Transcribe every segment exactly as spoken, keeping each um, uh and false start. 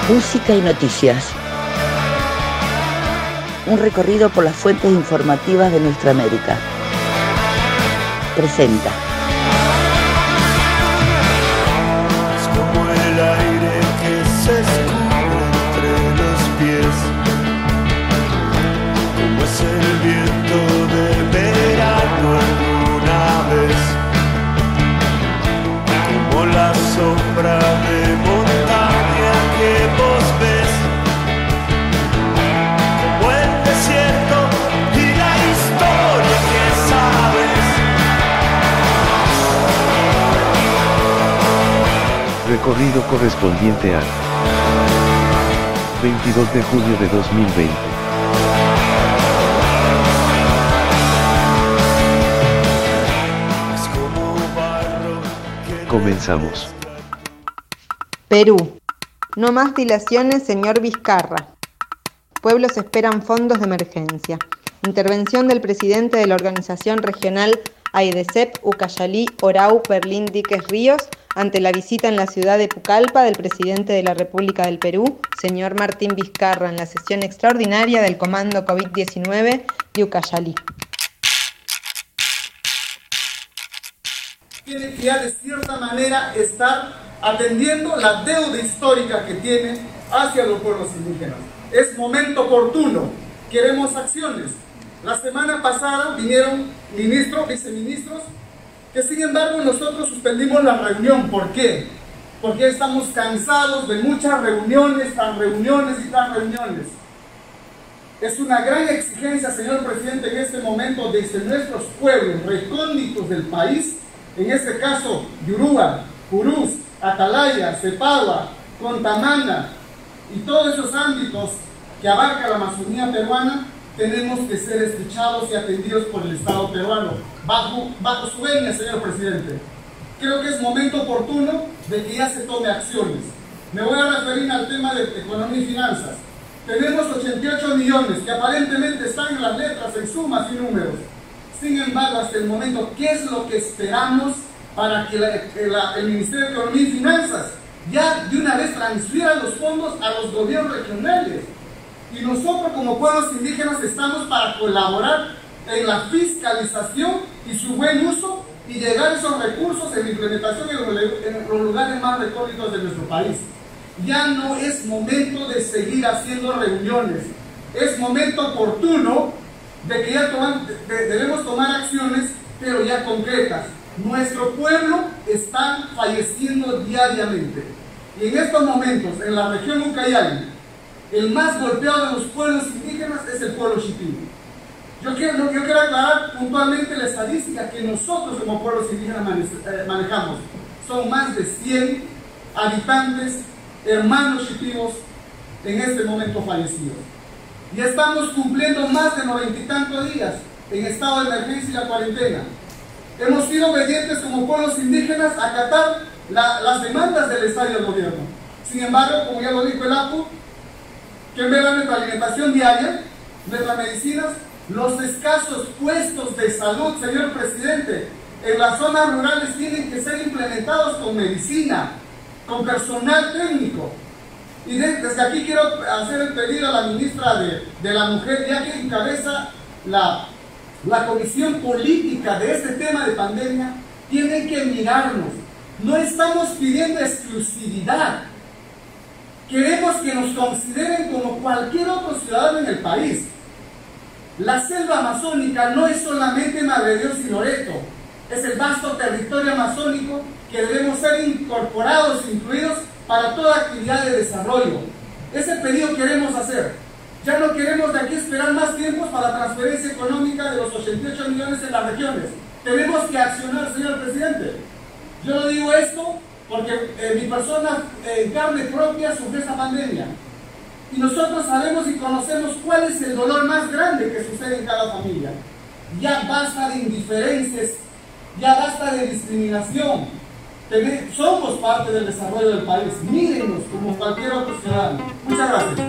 Música y noticias. Un recorrido por las fuentes informativas de nuestra América. Presenta. Es como el aire que se escurre entre los pies, como es el viento de verano alguna vez, como la sombra de montaña que vos ves, como el desierto y la historia que sabes. Recorrido correspondiente al veintidós de julio de dos mil veinte. Comenzamos. Perú. No más dilaciones, señor Vizcarra. Pueblos esperan fondos de emergencia. Intervención del presidente de la organización regional AIDESEP Ucayali Orau Perlín Díquez Ríos ante la visita en la ciudad de Pucallpa del presidente de la República del Perú, señor Martín Vizcarra, en la sesión extraordinaria del Comando COVID diecinueve de Ucayali. Tiene que ya de cierta manera estar atendiendo la deuda histórica que tiene hacia los pueblos indígenas. Es momento oportuno, queremos acciones. La semana pasada vinieron ministros, viceministros, que sin embargo nosotros suspendimos la reunión. ¿Por qué? Porque estamos cansados de muchas reuniones, tan reuniones y tan reuniones. Es una gran exigencia, señor presidente, en este momento desde nuestros pueblos recónditos del país, en este caso Yurúa, Purús, Atalaya, Cepagua, Contamana y todos esos ámbitos que abarca la Amazonía peruana, tenemos que ser escuchados y atendidos por el Estado peruano, bajo, bajo su venia, señor presidente. Creo que es momento oportuno de que ya se tome acciones. Me voy a referir al tema de economía y finanzas. Tenemos ochenta y ocho millones que aparentemente están en las letras, en sumas y números. Sin embargo, hasta el momento, ¿qué es lo que esperamos para que, la, que la, el Ministerio de Economía y Finanzas ya de una vez transfiera los fondos a los gobiernos regionales? Y nosotros como pueblos indígenas estamos para colaborar en la fiscalización y su buen uso y llegar a esos recursos en la implementación en los lugares más recónditos de nuestro país. Ya no es momento de seguir haciendo reuniones, es momento oportuno de que ya toman, de, debemos tomar acciones, pero ya concretas. Nuestro pueblo está falleciendo diariamente. Y en estos momentos, en la región Ucayali, el más golpeado de los pueblos indígenas es el pueblo Shipibo. Yo quiero, yo quiero aclarar puntualmente la estadística que nosotros como pueblos indígenas manejamos. Son más de cien habitantes, hermanos Shipibos, en este momento fallecidos. Y estamos cumpliendo más de noventa y tantos días en estado de emergencia y la cuarentena. Hemos sido obedientes como pueblos indígenas a acatar la, las demandas del Estado y del gobierno. Sin embargo, como ya lo dijo el A P U, que en vez de nuestra alimentación diaria, nuestras medicinas, los escasos puestos de salud, señor presidente, en las zonas rurales tienen que ser implementados con medicina, con personal técnico. Y desde aquí quiero hacer el pedido a la ministra de, de la Mujer, ya que encabeza la, la comisión política de este tema de pandemia, tienen que mirarnos. No estamos pidiendo exclusividad. Queremos que nos consideren como cualquier otro ciudadano en el país. La selva amazónica no es solamente Madre Dios y Loreto, es el vasto territorio amazónico que debemos ser incorporados, incluidos para toda actividad de desarrollo. Ese pedido queremos hacer. Ya no queremos de aquí esperar más tiempos para la transferencia económica de los ochenta y ocho millones en las regiones. Tenemos que accionar, señor presidente. Yo lo digo esto porque eh, mi persona eh, en carne propia sufre esta pandemia. Y nosotros sabemos y conocemos cuál es el dolor más grande que sucede en cada familia. Ya basta de indiferencias, ya basta de discriminación. Somos parte del desarrollo del país. Mírenos como cualquier otro ciudadano. Muchas gracias.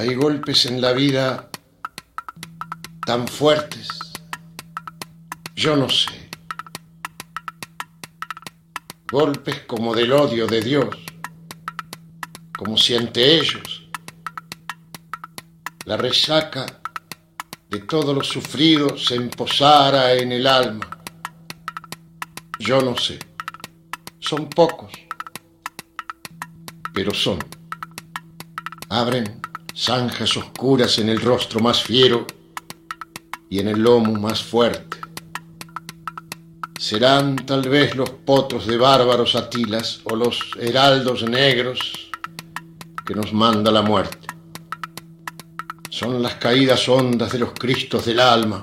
Hay golpes en la vida tan fuertes, yo no sé. Golpes como del odio de Dios, como si ante ellos la resaca de todo lo sufrido se emposara en el alma. Yo no sé. Son pocos, pero son. Abren zanjas oscuras en el rostro más fiero y en el lomo más fuerte. Serán tal vez los potros de bárbaros Atilas o los heraldos negros que nos manda la muerte. Son las caídas hondas de los cristos del alma,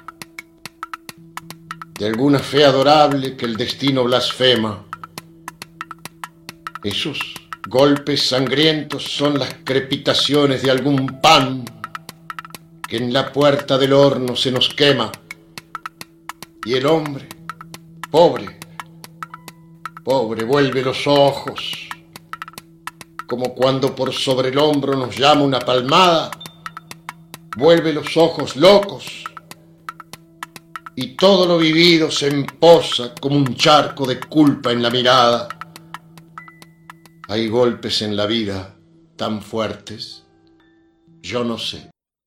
de alguna fe adorable que el destino blasfema. Esos golpes sangrientos son las crepitaciones de algún pan que en la puerta del horno se nos quema. Y el hombre, pobre, pobre, vuelve los ojos, como cuando por sobre el hombro nos llama una palmada, vuelve los ojos locos, y todo lo vivido se emposa como un charco de culpa en la mirada. Hay golpes en la vida tan fuertes, yo no sé.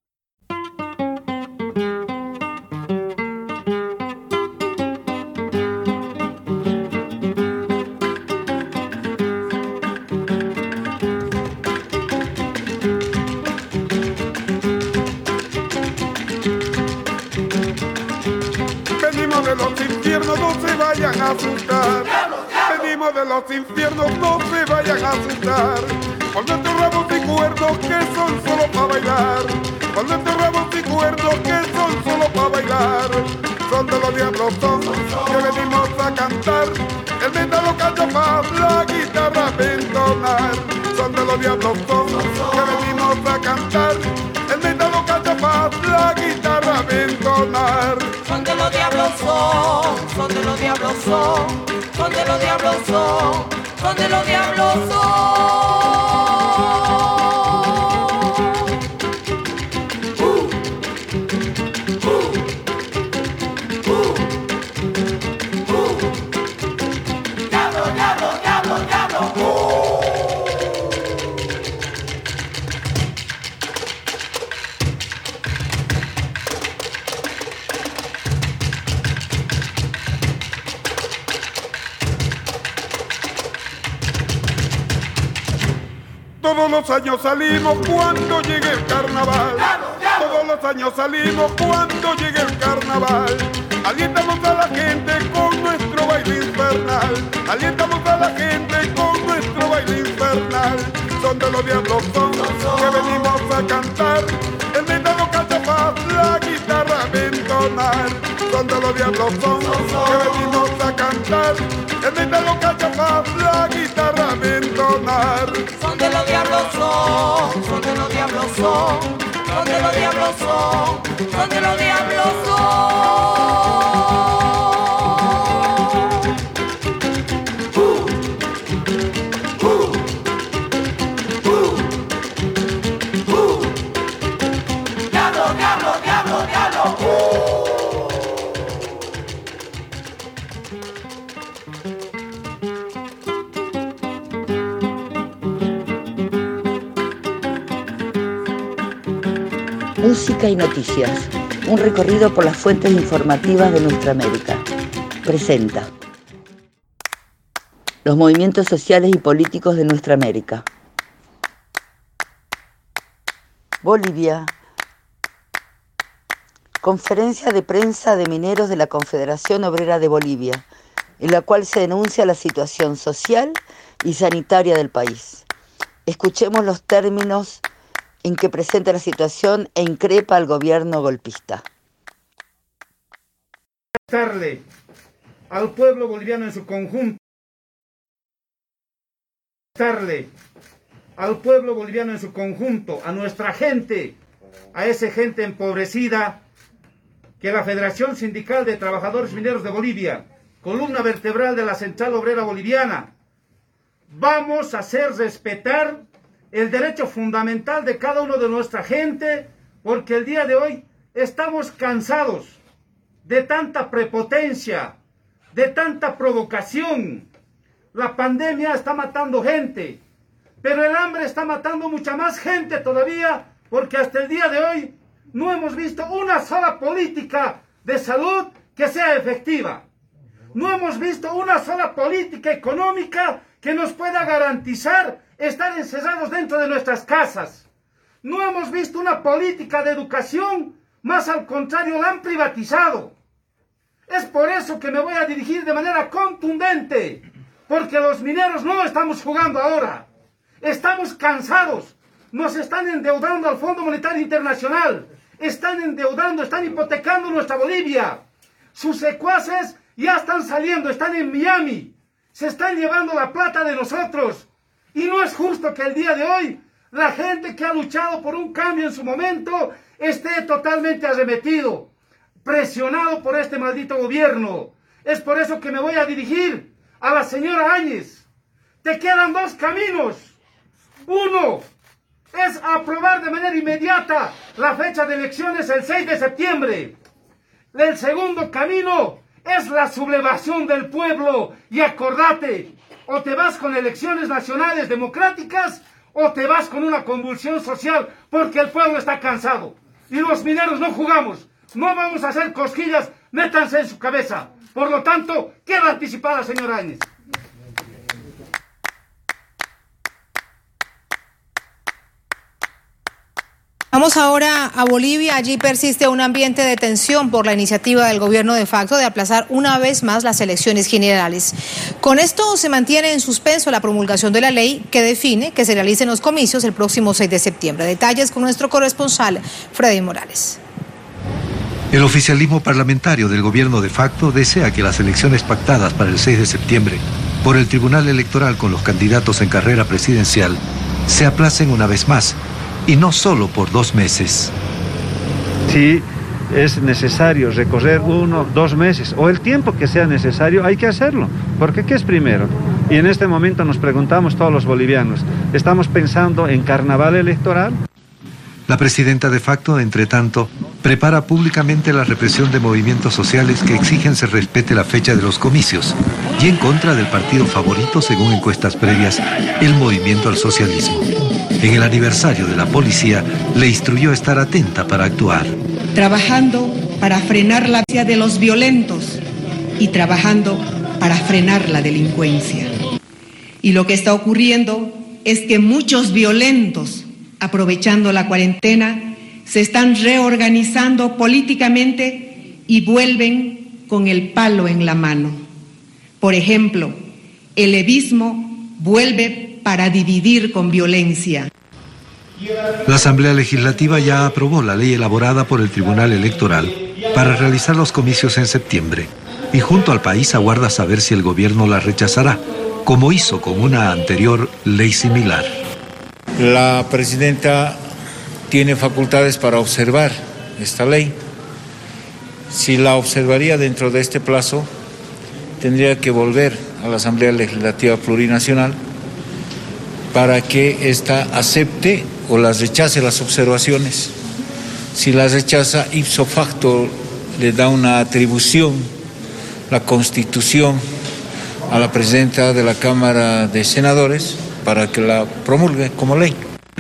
Venimos de los infiernos, no se vayan a asustar. Venimos de los infiernos, no se vayan a asustar. Cuando enterramos y cuernos que son solo para bailar. Cuando enterramos y cuernos que son solo para bailar. Son de los diablos son que venimos a cantar. El metal lo canta más, la guitarra va a entonar. Son de los diablos son que venimos a cantar. El metal lo canta más, la guitarra va a entonar. Son de los diablos son, son de los diablos son, son de los diablos son, son de los diablos son. Uh, uh, uh, uh. Diablo, diablo, diablo, diablo. Uh. Todos los años salimos cuando llegue el carnaval. Todos los años salimos cuando llegue el carnaval. Alientamos a la gente con nuestro baile infernal. Alientamos a la gente con nuestro baile infernal. Son de los diablos son que venimos a cantar. El metal lo canta más, la guitarra va a entonar. Son de los diablos son que venimos a cantar. El metal lo canta más, la guitarra va a entonar. Son de los diablos son, son de los diablos son, son de los diablos son, son de los diablos son. Uh, uh, uh, uh. Diablo, diablo, diablo, diablo. Uh. Música y noticias. Un recorrido por las fuentes informativas de nuestra América. Presenta los movimientos sociales y políticos de nuestra América. Bolivia. Conferencia de prensa de mineros de la Confederación Obrera de Bolivia, en la cual se denuncia la situación social y sanitaria del país. Escuchemos los términos en que presenta la situación e increpa al gobierno golpista. Darle al pueblo boliviano en su conjunto, darle al pueblo boliviano en su conjunto, a nuestra gente, a esa gente empobrecida, que la Federación Sindical de Trabajadores Mineros de Bolivia, columna vertebral de la Central Obrera Boliviana, vamos a hacer respetar el derecho fundamental de cada uno de nuestra gente, porque el día de hoy estamos cansados de tanta prepotencia, de tanta provocación. La pandemia está matando gente, pero el hambre está matando mucha más gente todavía, porque hasta el día de hoy no hemos visto una sola política de salud que sea efectiva. No hemos visto una sola política económica que nos pueda garantizar estar encerrados dentro de nuestras casas. No hemos visto una política de educación, más al contrario la han privatizado. Es por eso que me voy a dirigir de manera contundente, porque los mineros no estamos jugando ahora. Estamos cansados, nos están endeudando al Fondo Monetario Internacional, están endeudando, están hipotecando nuestra Bolivia. Sus secuaces ya están saliendo, están en Miami, se están llevando la plata de nosotros. Y no es justo que el día de hoy la gente que ha luchado por un cambio en su momento esté totalmente arremetido, presionado por este maldito gobierno. Es por eso que me voy a dirigir a la señora Áñez. Te quedan dos caminos. Uno es aprobar de manera inmediata la fecha de elecciones el seis de septiembre. El segundo camino es la sublevación del pueblo. Y acordate, o te vas con elecciones nacionales democráticas o te vas con una convulsión social, porque el pueblo está cansado. Y los mineros no jugamos, no vamos a hacer cosquillas, métanse en su cabeza. Por lo tanto, queda anticipada, señora Áñez. Vamos ahora a Bolivia. Allí persiste un ambiente de tensión por la iniciativa del gobierno de facto de aplazar una vez más las elecciones generales. Con esto se mantiene en suspenso la promulgación de la ley que define que se realicen los comicios el próximo seis de septiembre. Detalles con nuestro corresponsal, Freddy Morales. El oficialismo parlamentario del gobierno de facto desea que las elecciones pactadas para el seis de septiembre por el Tribunal Electoral con los candidatos en carrera presidencial se aplacen una vez más, y no solo por dos meses. Si es necesario recorrer uno, dos meses o el tiempo que sea necesario, hay que hacerlo, porque ¿qué es primero? Y en este momento nos preguntamos todos los bolivianos, ¿estamos pensando en carnaval electoral? La presidenta de facto, entre tanto, prepara públicamente la represión de movimientos sociales que exigen se respete la fecha de los comicios y en contra del partido favorito, según encuestas previas, el Movimiento al Socialismo. En el aniversario de la policía, le instruyó estar atenta para actuar. Trabajando para frenar la violencia de los violentos y trabajando para frenar la delincuencia. Y lo que está ocurriendo es que muchos violentos, aprovechando la cuarentena, se están reorganizando políticamente y vuelven con el palo en la mano. Por ejemplo, el levismo vuelve para dividir con violencia. La Asamblea Legislativa ya aprobó la ley elaborada por el Tribunal Electoral para realizar los comicios en septiembre y junto al país aguarda saber si el gobierno la rechazará, como hizo con una anterior ley similar. La presidenta tiene facultades para observar esta ley. Si la observaría dentro de este plazo, tendría que volver a la Asamblea Legislativa Plurinacional para que ésta acepte o las rechace las observaciones. Si las rechaza, ipso facto le da una atribución, la Constitución, a la presidenta de la Cámara de Senadores para que la promulgue como ley.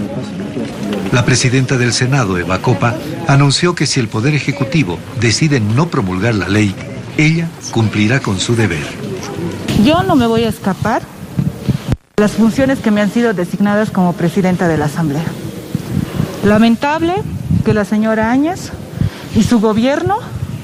La presidenta del Senado, Eva Copa, anunció que si el Poder Ejecutivo decide no promulgar la ley, ella cumplirá con su deber. Yo no me voy a escapar de las funciones que me han sido designadas como presidenta de la Asamblea. Lamentable que la señora Áñez y su gobierno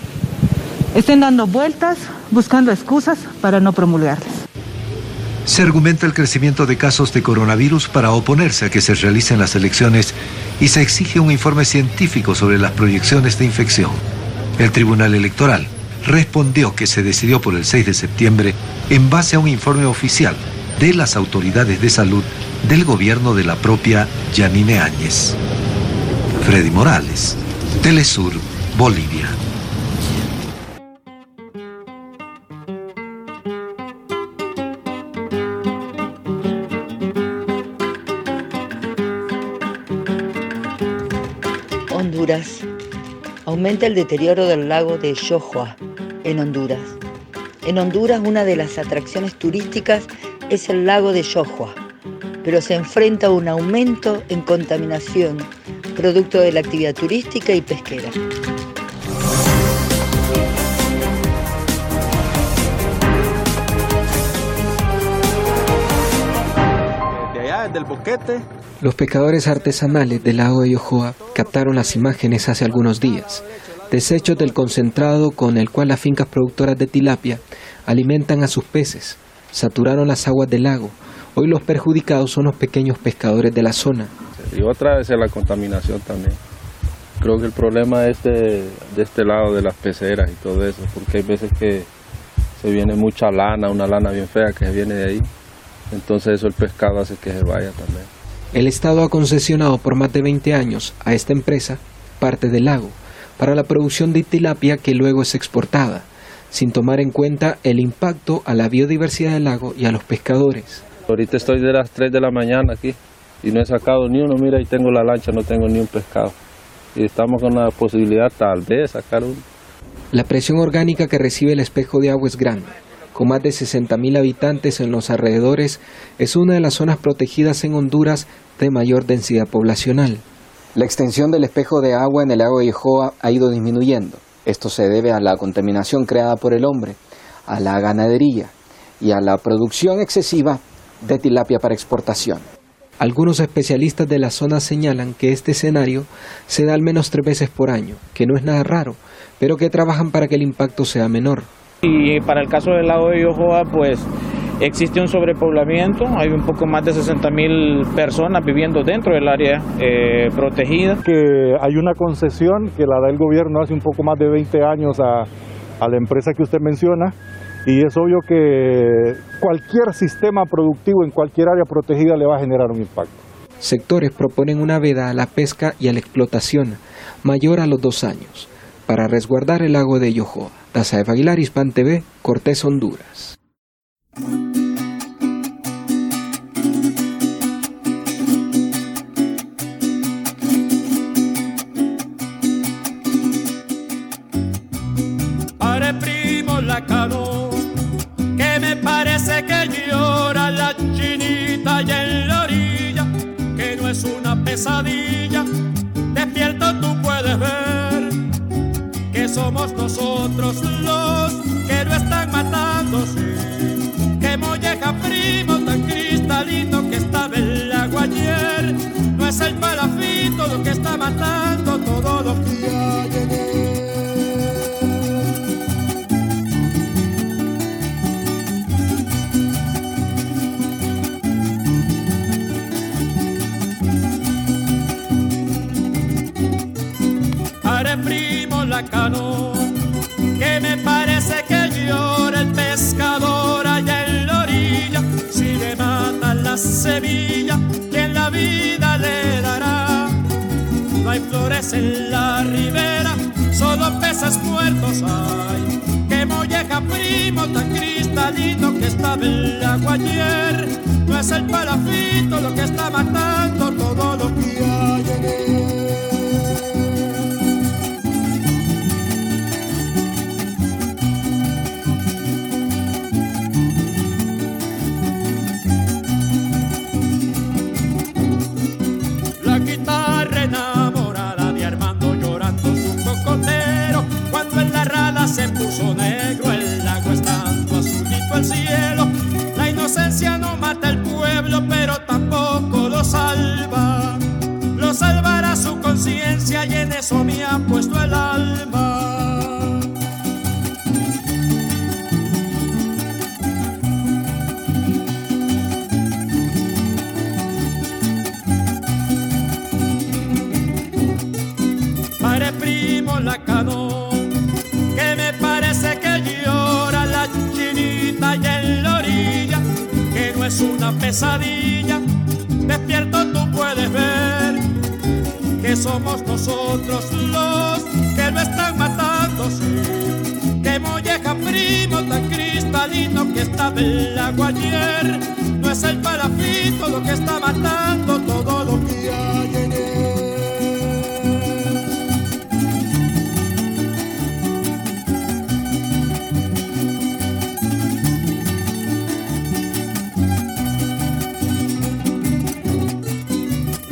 estén dando vueltas, buscando excusas para no promulgarlas. Se argumenta el crecimiento de casos de coronavirus para oponerse a que se realicen las elecciones y se exige un informe científico sobre las proyecciones de infección. El Tribunal Electoral respondió que se decidió por el seis de septiembre en base a un informe oficial de las autoridades de salud del gobierno de la propia Yanine Áñez. Freddy Morales, Telesur, Bolivia. Honduras. Aumenta el deterioro del lago de Yohua, en Honduras. En Honduras, una de las atracciones turísticas es el lago de Yohua, pero se enfrenta a un aumento en contaminación, producto de la actividad turística y pesquera. De allá, desde el boquete. Los pescadores artesanales del lago de Yohua captaron las imágenes hace algunos días. Desechos del concentrado con el cual las fincas productoras de tilapia alimentan a sus peces. Saturaron las aguas del lago. Hoy los perjudicados son los pequeños pescadores de la zona. Y otra vez es la contaminación también. Creo que el problema es de, de este lado de las peceras y todo eso, porque hay veces que se viene mucha lana, una lana bien fea que se viene de ahí. Entonces eso el pescado hace que se vaya también. El Estado ha concesionado por más de veinte años a esta empresa parte del lago para la producción de tilapia que luego es exportada, sin tomar en cuenta el impacto a la biodiversidad del lago y a los pescadores. Ahorita estoy de las tres de la mañana aquí y no he sacado ni uno. Mira, ahí tengo la lancha, no tengo ni un pescado. Y estamos con la posibilidad tal vez de sacar uno. La presión orgánica que recibe el espejo de agua es grande. Con más de sesenta mil habitantes en los alrededores, es una de las zonas protegidas en Honduras de mayor densidad poblacional. La extensión del espejo de agua en el lago de Yohua ha ido disminuyendo. Esto se debe a la contaminación creada por el hombre, a la ganadería y a la producción excesiva de tilapia para exportación. Algunos especialistas de la zona señalan que este escenario se da al menos tres veces por año, que no es nada raro, pero que trabajan para que el impacto sea menor. Y para el caso del lago de Yohua, pues existe un sobrepoblamiento, hay un poco más de sesenta mil personas viviendo dentro del área eh, protegida. Que hay una concesión que la da el gobierno hace un poco más de veinte años a, a la empresa que usted menciona, y es obvio que cualquier sistema productivo en cualquier área protegida le va a generar un impacto. Sectores proponen una veda a la pesca y a la explotación mayor a los dos años para resguardar el lago de Yohua. Dazaef Aguilar, Hispan T V, Cortés, Honduras. Pare primo la canoa, que me parece que llora la chinita y en la orilla, que no es una pesadilla, despierto tú puedes ver, que somos nosotros los que lo están matando, sí. Que molleja primo tan cristalino que estaba en el agua ayer, no es el palafito lo que está matando todo lo que hay en él. Pare primo la canoa, que me parece que llora el pescador allá en la orilla. Si le matan la semilla, ¿quién la vida le dará? No hay flores en la ribera, solo peces muertos hay. Que molleja primo tan cristalino que estaba en el agua ayer, no es el palafito lo que está matando todo lo que hay en él. Se puso negro el lago estando azulito el cielo. La inocencia no mata al pueblo, pero tampoco lo salva. Lo salvará su conciencia y en eso me ha puesto el alma. Pare primo la canoa, que me parece que llora la chinita y en la orilla, que no es una pesadilla, despierto tú puedes ver, que somos nosotros los que lo están matando, sí. Que molleja primo tan cristalino que estaba en el agua ayer, no es el palafito lo que está matando todo lo que hay en él.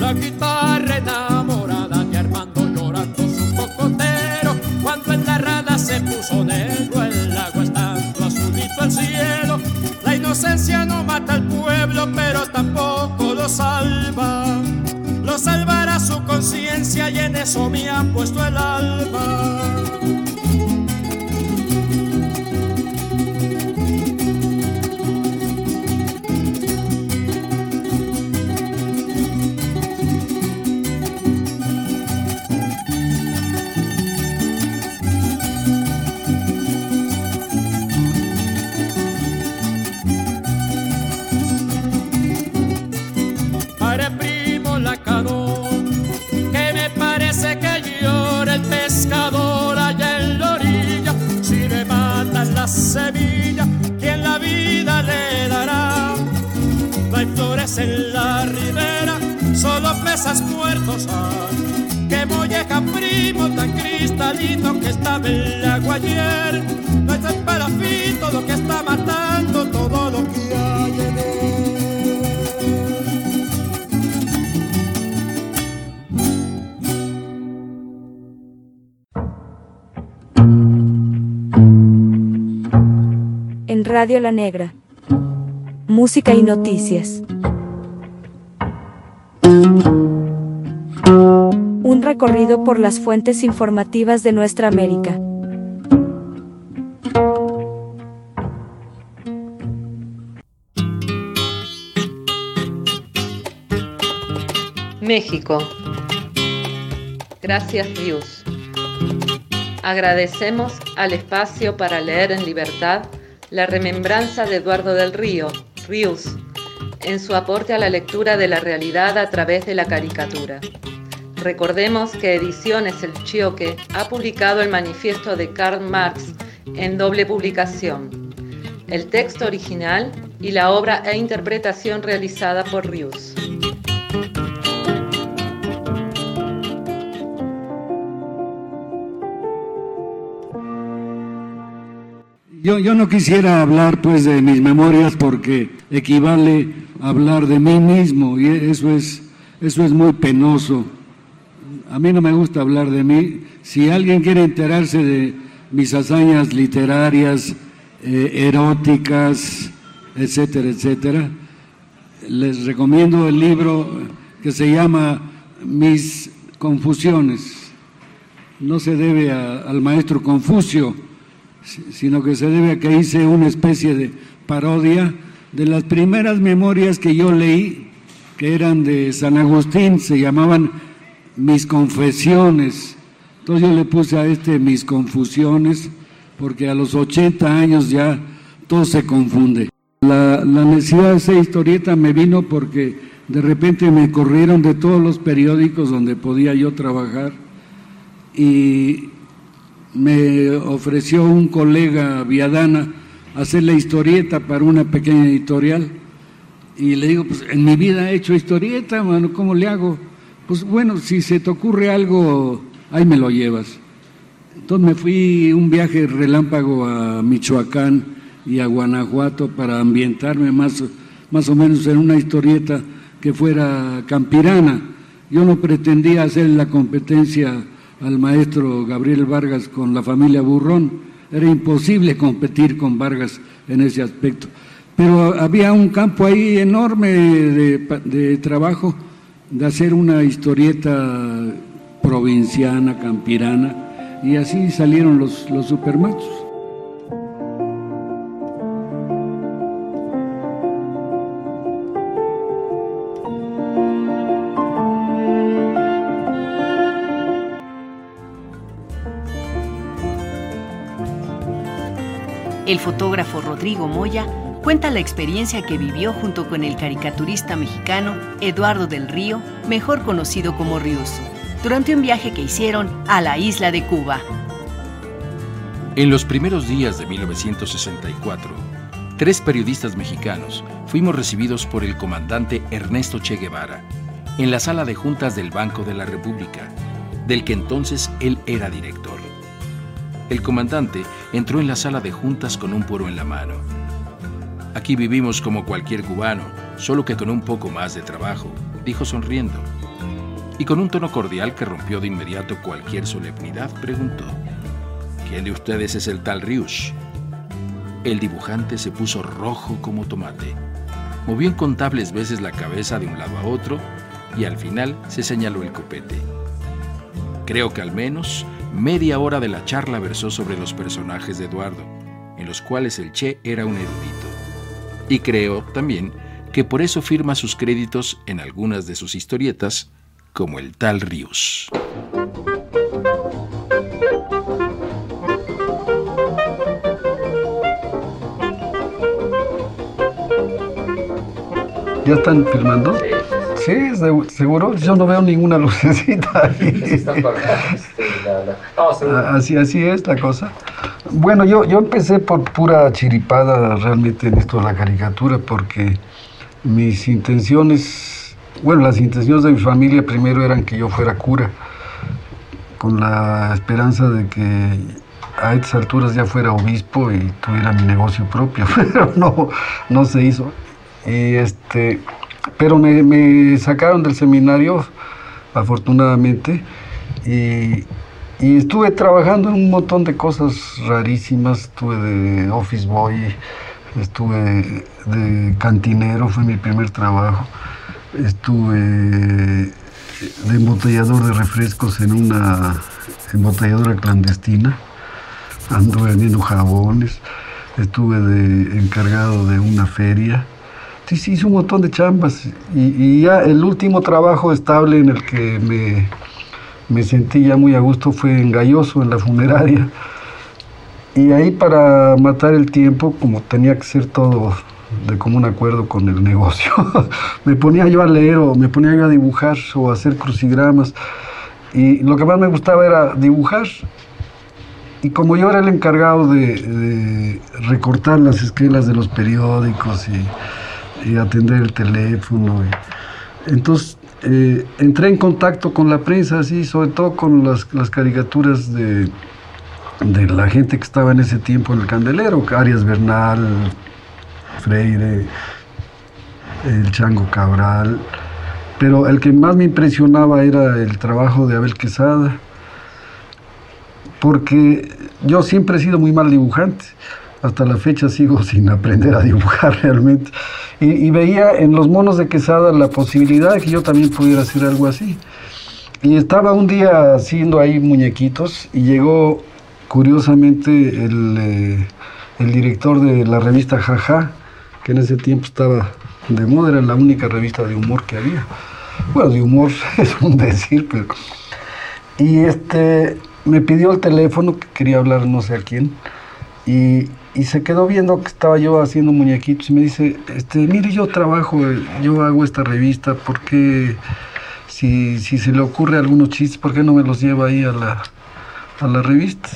la guitarra enamorada de Armando llorando su cocotero, cuando en la rada se puso negro el agua estando azulito el cielo. La inocencia no mata al pueblo, pero tampoco lo salva. Lo salvará su conciencia y en eso me han puesto el alma. Semilla, quien la vida le dará. No hay flores en la ribera, solo pesas muertos hay. Que molleja primo tan cristalino que estaba en el agua ayer. No es el parafito lo que está matando todo lo que hay en él. En Radio La Negra, música y noticias. Un recorrido por las fuentes informativas de nuestra América. México. Gracias, Rius. Agradecemos al espacio para leer en libertad la remembranza de Eduardo del Río, Rius, en su aporte a la lectura de la realidad a través de la caricatura. Recordemos que Ediciones El Chioque ha publicado el manifiesto de Karl Marx en doble publicación, el texto original y la obra e interpretación realizada por Rius. Yo, yo no quisiera hablar pues de mis memorias porque equivale a hablar de mí mismo y eso es, eso es muy penoso. A mí no me gusta hablar de mí. Si alguien quiere enterarse de mis hazañas literarias, eh, eróticas, etcétera, etcétera, les recomiendo el libro que se llama Mis Confusiones. No se debe a, al maestro Confucio, sino que se debe a que hice una especie de parodia de las primeras memorias que yo leí, que eran de San Agustín, se llamaban Mis Confesiones. Entonces yo le puse a este Mis Confusiones, porque a los ochenta años ya todo se confunde. La, la necesidad de esa historieta me vino porque de repente me corrieron de todos los periódicos donde podía yo trabajar y me ofreció un colega Viadana hacer la historieta para una pequeña editorial y le digo, pues en mi vida he hecho historieta, mano, ¿cómo le hago? Pues bueno, si se te ocurre algo, ahí me lo llevas. Entonces me fui un viaje relámpago a Michoacán y a Guanajuato para ambientarme más, más o menos en una historieta que fuera campirana. Yo no pretendía hacer la competencia al maestro Gabriel Vargas con La Familia Burrón, era imposible competir con Vargas en ese aspecto, pero había un campo ahí enorme de, de trabajo, de hacer una historieta provinciana, campirana, y así salieron los, los supermachos. El fotógrafo Rodrigo Moya cuenta la experiencia que vivió junto con el caricaturista mexicano Eduardo del Río, mejor conocido como Rius, durante un viaje que hicieron a la isla de Cuba. En los primeros días de mil novecientos sesenta y cuatro, tres periodistas mexicanos fuimos recibidos por el comandante Ernesto Che Guevara en la sala de juntas del Banco de la República, del que entonces él era director. El comandante entró en la sala de juntas con un puro en la mano. Aquí vivimos como cualquier cubano, solo que con un poco más de trabajo, dijo sonriendo. y con un tono cordial que rompió de inmediato cualquier solemnidad, preguntó: ¿quién de ustedes es el tal Rius? El dibujante se puso rojo como tomate, movió incontables veces la cabeza de un lado a otro y al final se señaló el copete. Creo que al menos media hora de la charla versó sobre los personajes de Eduardo, en los cuales el Che era un erudito. Y creo también que por eso firma sus créditos en algunas de sus historietas como el tal Rius. ¿Ya están filmando? Sí, seguro. Yo no veo ninguna lucecita ahí. Así, así es la cosa. Bueno, yo, yo empecé por pura chiripada realmente en esto de la caricatura, porque mis intenciones, bueno, las intenciones de mi familia primero eran que yo fuera cura, con la esperanza de que a estas alturas ya fuera obispo y tuviera mi negocio propio, pero no, no se hizo. Y este, pero me, me sacaron del seminario, afortunadamente, y, y estuve trabajando en un montón de cosas rarísimas. Estuve de office boy, estuve de cantinero, fue mi primer trabajo. Estuve de embotellador de refrescos en una embotelladora clandestina. Anduve vendiendo jabones. Estuve de encargado de una feria. Sí, sí, hice un montón de chambas. Y, y ya el último trabajo estable en el que me, me sentí ya muy a gusto fue en Galloso, en la funeraria. Y ahí, para matar el tiempo, como tenía que ser todo de común acuerdo con el negocio, me ponía yo a leer o me ponía yo a dibujar o a hacer crucigramas. Y lo que más me gustaba era dibujar. Y como yo era el encargado de, de recortar las esquelas de los periódicos y, y atender el teléfono, y, entonces eh, entré en contacto con la prensa, así, sobre todo con las, las caricaturas de, de la gente que estaba en ese tiempo en el candelero, Arias Bernal, Freire, el Chango Cabral, pero el que más me impresionaba era el trabajo de Abel Quesada, porque yo siempre he sido muy mal dibujante. Hasta la fecha sigo sin aprender a dibujar realmente. Y, y veía en los monos de Quesada la posibilidad de que yo también pudiera hacer algo así. Y estaba un día haciendo ahí muñequitos y llegó curiosamente el, eh, el director de la revista Jaja, que en ese tiempo estaba de moda, era la única revista de humor que había. Bueno, de humor es un decir, pero... Y este... me pidió el teléfono, que quería hablar no sé a quién, y, y se quedó viendo que estaba yo haciendo muñequitos y me dice, este, mire, yo trabajo, yo hago esta revista, ¿por qué, si, si se le ocurre algunos chistes, por qué no me los lleva ahí a la, a la revista?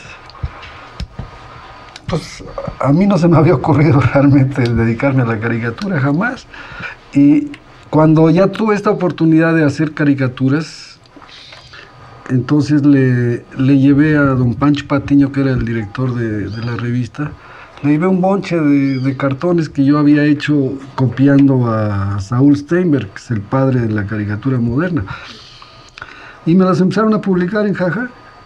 Pues a mí no se me había ocurrido realmente dedicarme a la caricatura, jamás. Y cuando ya tuve esta oportunidad de hacer caricaturas, entonces le, le llevé a don Pancho Patiño, que era el director de, de la revista, le llevé un bonche de, de cartones que yo había hecho copiando a Saúl Steinberg, que es el padre de la caricatura moderna. Y me las empezaron a publicar en Jaja.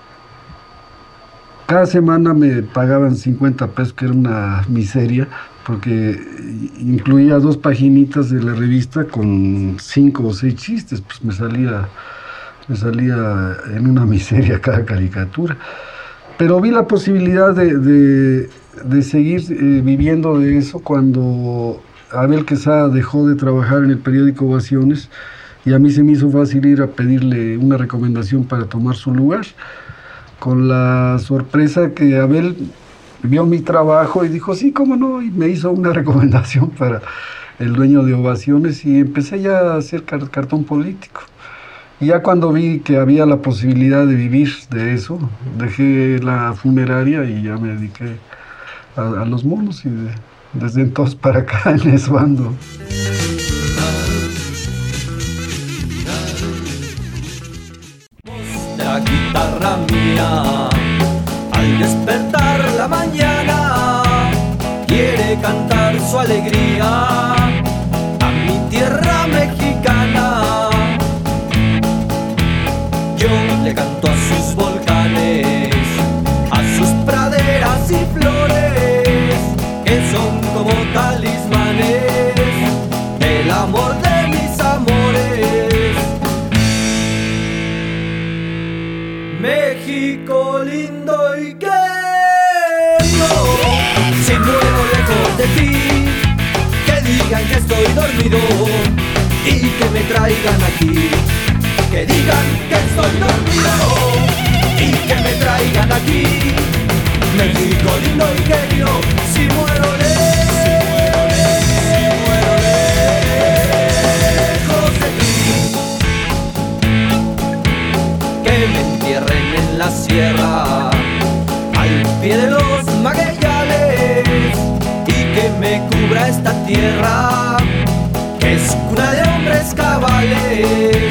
Cada semana me pagaban cincuenta pesos, que era una miseria, porque incluía dos paginitas de la revista con cinco o seis chistes, pues me salía... me salía en una miseria cada caricatura. Pero vi la posibilidad de, de, de seguir eh, viviendo de eso cuando Abel Quesada dejó de trabajar en el periódico Ovaciones, y a mí se me hizo fácil ir a pedirle una recomendación para tomar su lugar, con la sorpresa que Abel vio mi trabajo y dijo, sí, cómo no, y me hizo una recomendación para el dueño de Ovaciones, y empecé ya a hacer car- cartón político. Y ya cuando vi que había la posibilidad de vivir de eso, dejé la funeraria y ya me dediqué a, a los monos, y de, desde entonces para acá en eso ando. La guitarra mía, al despertar la mañana, quiere cantar su alegría a mi tierra mexicana. dormido y que me traigan aquí. Que digan que estoy dormido y que me traigan aquí. México lindo y querido, si muero lejos, si muero lejos de ti. Que me entierren en la sierra, al pie de los Magallanes, y que me cubra esta tierra, que es cuna de hombres cabales.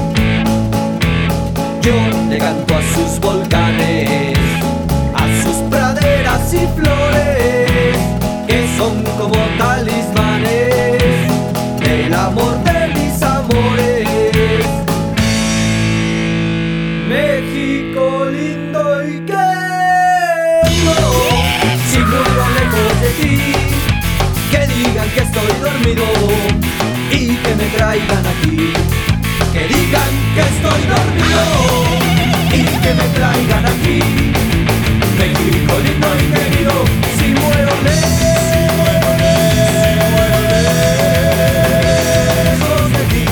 Yo le canto a sus volcanes, a sus praderas y flores, que son como talismanes del amor de mis amores. México lindo y querido, si muero lejos de ti, que digan que estoy dormido y que me traigan aquí. Que digan que estoy dormido y que me traigan aquí. México lindo y querido, si muero lejos, si muero lejos de ti.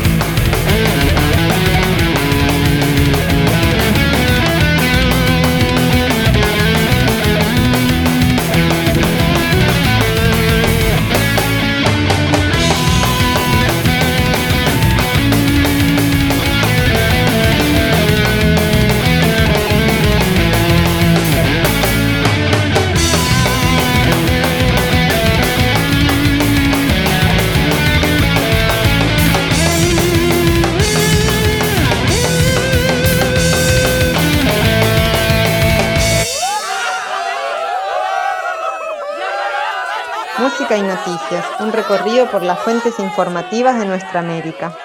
Música y noticias, un recorrido por las fuentes informativas de nuestra América.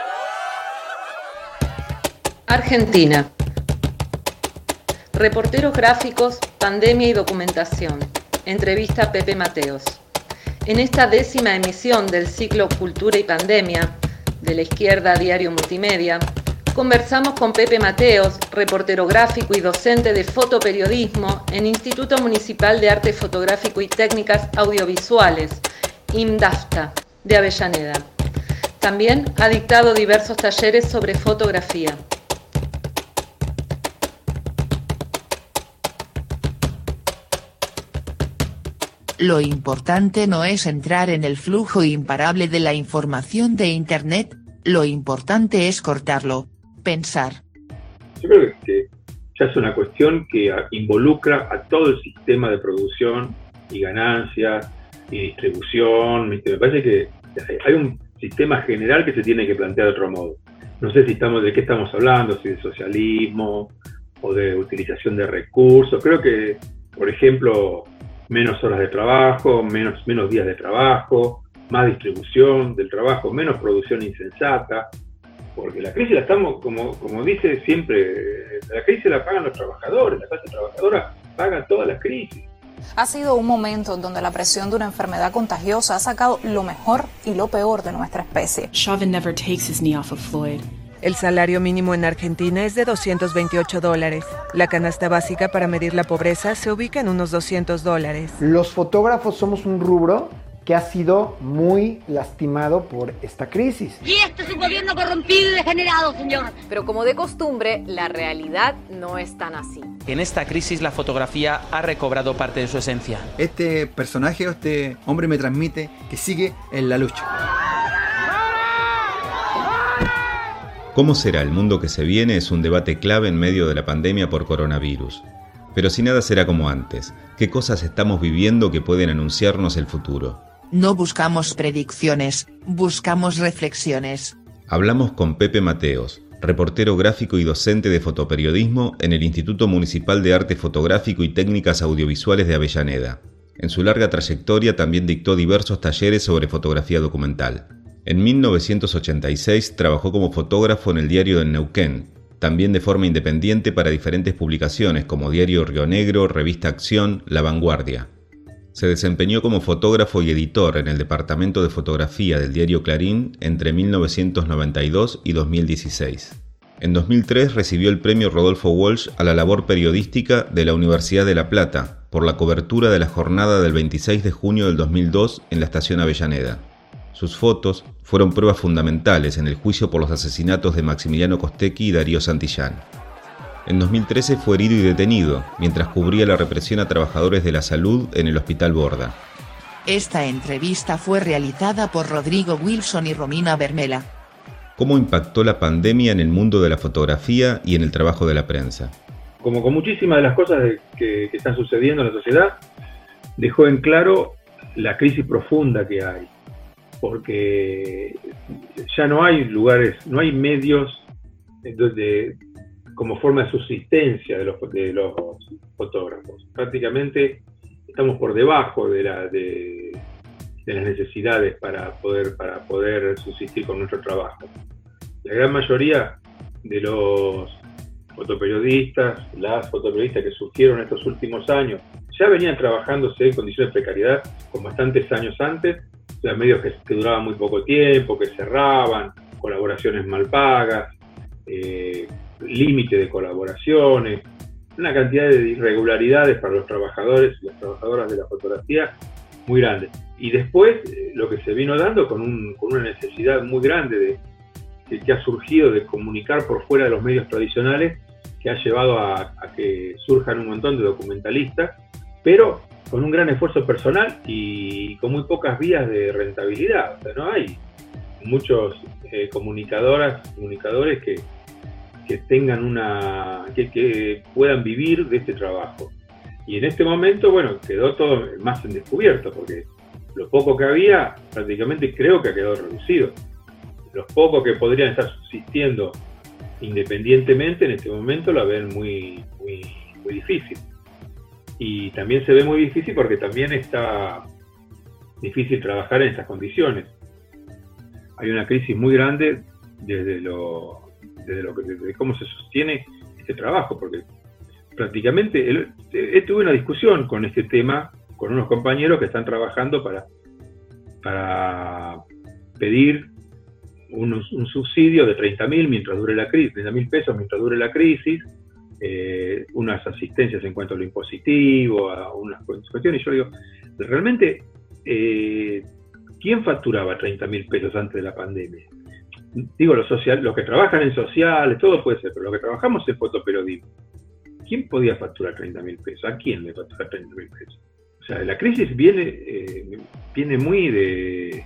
Argentina. Reporteros gráficos, pandemia y documentación. Entrevista a Pepe Mateos. En esta décima emisión del ciclo Cultura y Pandemia, de la Izquierda Diario Multimedia, conversamos con Pepe Mateos, reportero gráfico y docente de fotoperiodismo en Instituto Municipal de Arte Fotográfico y Técnicas Audiovisuales, IMDAFTA, de Avellaneda. También ha dictado diversos talleres sobre fotografía. Lo importante no es entrar en el flujo imparable de la información de Internet, lo importante es cortarlo. Pensar. Yo creo que ya es una cuestión que involucra a todo el sistema de producción y ganancias y distribución. Me parece que hay un sistema general que se tiene que plantear de otro modo. No sé si estamos de qué estamos hablando, si de socialismo o de utilización de recursos. Creo que, por ejemplo, menos horas de trabajo, menos, menos días de trabajo, más distribución del trabajo, menos producción insensata. Porque la crisis la estamos, como, como dice siempre, la crisis la pagan los trabajadores, la clase trabajadora paga todas las crisis. Ha sido un momento en donde la presión de una enfermedad contagiosa ha sacado lo mejor y lo peor de nuestra especie. Chauvin never takes his knee off of Floyd. El salario mínimo en Argentina es de doscientos veintiocho dólares. La canasta básica para medir la pobreza se ubica en unos doscientos dólares. Los fotógrafos somos un rubro que ha sido muy lastimado por esta crisis. Y este es un gobierno corrompido y degenerado, señor. Pero como de costumbre, la realidad no es tan así. En esta crisis la fotografía ha recobrado parte de su esencia. Este personaje, este hombre me transmite que sigue en la lucha. ¿Cómo será el mundo que se viene? Es un debate clave en medio de la pandemia por coronavirus. Pero si nada será como antes, ¿qué cosas estamos viviendo que pueden anunciarnos el futuro? No buscamos predicciones, buscamos reflexiones. Hablamos con Pepe Mateos, reportero gráfico y docente de fotoperiodismo en el Instituto Municipal de Arte Fotográfico y Técnicas Audiovisuales de Avellaneda. En su larga trayectoria también dictó diversos talleres sobre fotografía documental. En mil novecientos ochenta y seis trabajó como fotógrafo en el diario de Neuquén, también de forma independiente para diferentes publicaciones como Diario Río Negro, Revista Acción, La Vanguardia. Se desempeñó como fotógrafo y editor en el departamento de fotografía del diario Clarín entre mil novecientos noventa y dos y dos mil dieciséis. En dos mil tres recibió el premio Rodolfo Walsh a la labor periodística de la Universidad de La Plata por la cobertura de la jornada del veintiséis de junio del dos mil dos en la estación Avellaneda. Sus fotos fueron pruebas fundamentales en el juicio por los asesinatos de Maximiliano Costecchi y Darío Santillán. En dos mil trece fue herido y detenido mientras cubría la represión a trabajadores de la salud en el Hospital Borda. Esta entrevista fue realizada por Rodrigo Wilson y Romina Bermela. ¿Cómo impactó la pandemia en el mundo de la fotografía y en el trabajo de la prensa? Como con muchísimas de las cosas de, que, que están sucediendo en la sociedad, dejó en claro la crisis profunda que hay, porque ya no hay lugares, no hay medios de, de, como forma de subsistencia de los, de los fotógrafos. Prácticamente estamos por debajo de, la, de, de las necesidades para poder, para poder subsistir con nuestro trabajo. La gran mayoría de los fotoperiodistas, las fotoperiodistas que surgieron estos últimos años, ya venían trabajándose en condiciones de precariedad con bastantes años antes, o sea, medios que, que duraban muy poco tiempo, que cerraban, colaboraciones mal pagas, eh, límite de colaboraciones, una cantidad de irregularidades para los trabajadores y las trabajadoras de la fotografía muy grande. Y después, eh, lo que se vino dando con, un, con una necesidad muy grande de, que, que ha surgido de comunicar por fuera de los medios tradicionales, que ha llevado a, a que surjan un montón de documentalistas, pero con un gran esfuerzo personal y con muy pocas vías de rentabilidad. O sea, no hay muchos eh, comunicadoras, comunicadores que, que tengan una, que, que puedan vivir de este trabajo. Y en este momento, bueno, quedó todo más en descubierto, porque lo poco que había, prácticamente creo que ha quedado reducido. Los pocos que podrían estar subsistiendo independientemente en este momento la ven muy, muy, muy difícil. Y también se ve muy difícil porque también está difícil trabajar en estas condiciones. Hay una crisis muy grande desde lo, desde lo que, desde cómo se sostiene este trabajo, porque prácticamente él, él tuve una discusión con este tema con unos compañeros que están trabajando para, para pedir un, un subsidio de treinta mil mientras dure la crisis, treinta mil pesos mientras dure la crisis, eh, unas asistencias en cuanto a lo impositivo, a unas cuestiones. Y yo digo, realmente, eh, ¿quién facturaba treinta mil pesos antes de la pandemia? Digo, los, social, los que trabajan en sociales, todo puede ser, pero los que trabajamos en fotoperiodismo, ¿quién podía facturar treinta mil pesos? ¿A quién le facturar treinta mil pesos? O sea, la crisis viene, eh, viene muy de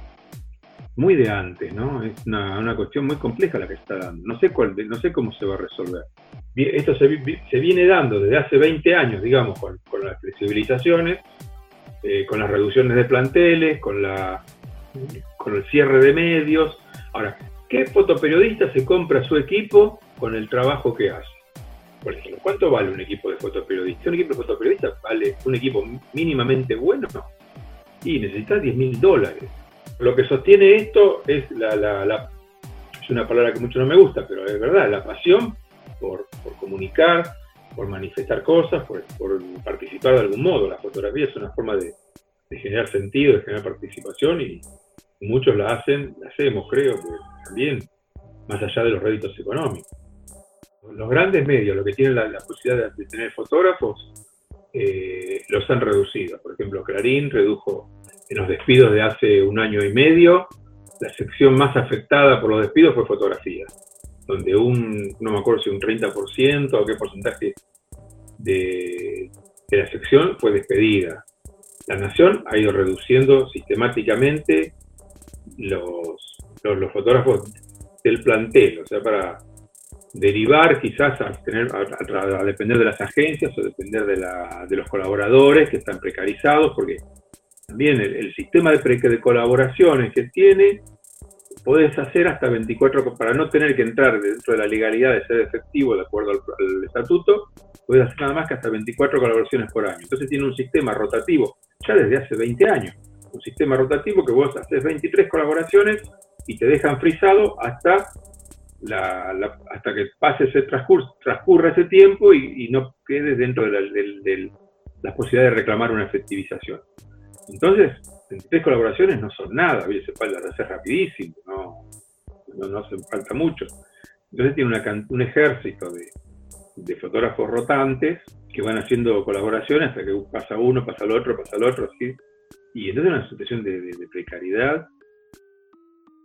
muy de antes, ¿no? Es una, una cuestión muy compleja la que está dando. No sé cuál, no sé cómo se va a resolver. Esto se, se viene dando desde hace veinte años, digamos, con, con las flexibilizaciones, eh, con las reducciones de planteles, con, la, con el cierre de medios. Ahora, ¿qué fotoperiodista se compra su equipo con el trabajo que hace? Por ejemplo, ¿cuánto vale un equipo de fotoperiodista? ¿Un equipo de fotoperiodista vale un equipo mínimamente bueno? Y necesita diez mil dólares. Lo que sostiene esto es la, la, la, es una palabra que mucho no me gusta, pero es verdad, la pasión por, por comunicar, por manifestar cosas, por, por participar de algún modo. La fotografía es una forma de, de generar sentido, de generar participación, y muchos la hacen, la hacemos, creo, que también, más allá de los réditos económicos. Los grandes medios, los que tienen la, la posibilidad de, de tener fotógrafos, eh, los han reducido. Por ejemplo, Clarín redujo en los despidos de hace un año y medio, la sección más afectada por los despidos fue fotografía, donde un, no me acuerdo si un treinta por ciento o qué porcentaje de, de la sección fue despedida. La Nación ha ido reduciendo sistemáticamente los, los, los fotógrafos del plantel, o sea, para derivar quizás a, tener, a, a, a depender de las agencias o depender de, la, de los colaboradores que están precarizados, porque también el, el sistema de, pre, de colaboraciones que tiene, podés hacer hasta veinticuatro, para no tener que entrar dentro de la legalidad de ser efectivo de acuerdo al, al estatuto, podés hacer nada más que hasta veinticuatro colaboraciones por año. Entonces tiene un sistema rotativo ya desde hace veinte años, un sistema rotativo que vos haces veintitrés colaboraciones y te dejan frisado hasta La, la, hasta que pase ese transcurso, transcurra ese tiempo y, y no quedes dentro de la, de, de la posibilidad de reclamar una efectivización. Entonces, veintitrés colaboraciones no son nada, se falta hacer rapidísimo, no, no, no hace falta mucho. Entonces tiene una, un ejército de, de fotógrafos rotantes que van haciendo colaboraciones hasta que pasa uno, pasa el otro, pasa el otro, así. Y entonces es una situación de, de, de precariedad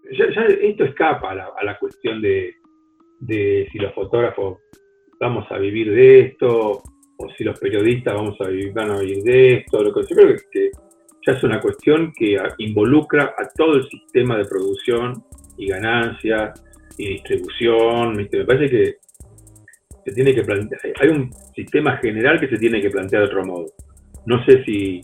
ya, ya esto escapa a la, a la cuestión de, de si los fotógrafos vamos a vivir de esto, o si los periodistas vamos a vivir, van a vivir de esto. Lo que yo creo que, que ya es una cuestión que involucra a todo el sistema de producción y ganancias y distribución. ¿Viste? Me parece que se tiene que plantear, hay un sistema general que se tiene que plantear de otro modo. No sé si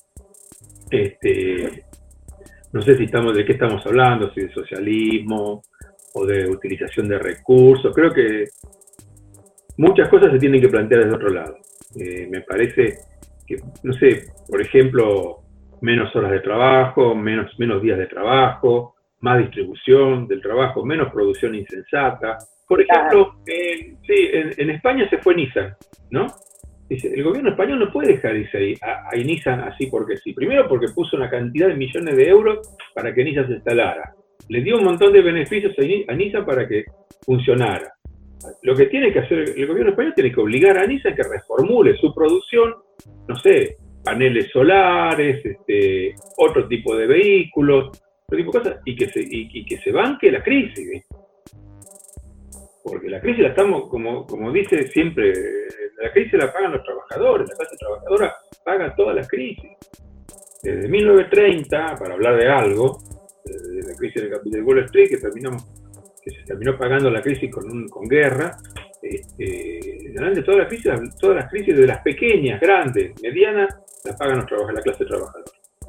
este no sé si estamos de qué estamos hablando, si de socialismo o de utilización de recursos. Creo que muchas cosas se tienen que plantear desde otro lado. Eh, me parece que, no sé, por ejemplo, menos horas de trabajo, menos, menos días de trabajo, más distribución del trabajo, menos producción insensata. Por ejemplo, eh, sí, en, en España se fue Nissan, ¿no? Dice, el gobierno español no puede dejar dice, a, a Nissan así porque sí. Primero porque puso una cantidad de millones de euros para que Nissan se instalara. Le dio un montón de beneficios a, a Nissan para que funcionara. Lo que tiene que hacer el gobierno español tiene que obligar a Nissan que reformule su producción, no sé, paneles solares, este, otro tipo de vehículos, otro tipo de cosas, y que se, y, y que se banque la crisis, ¿sí? Porque la crisis la estamos, como, como dice siempre, la crisis la pagan los trabajadores, la clase trabajadora paga todas las crisis. Desde mil novecientos treinta, para hablar de algo, de la crisis del capital de Wall Street, que terminamos que se terminó pagando la crisis con, un, con guerra, este, de todas las crisis, todas las crisis de las pequeñas, grandes, medianas, las pagan los trabajadores, la clase trabajadora.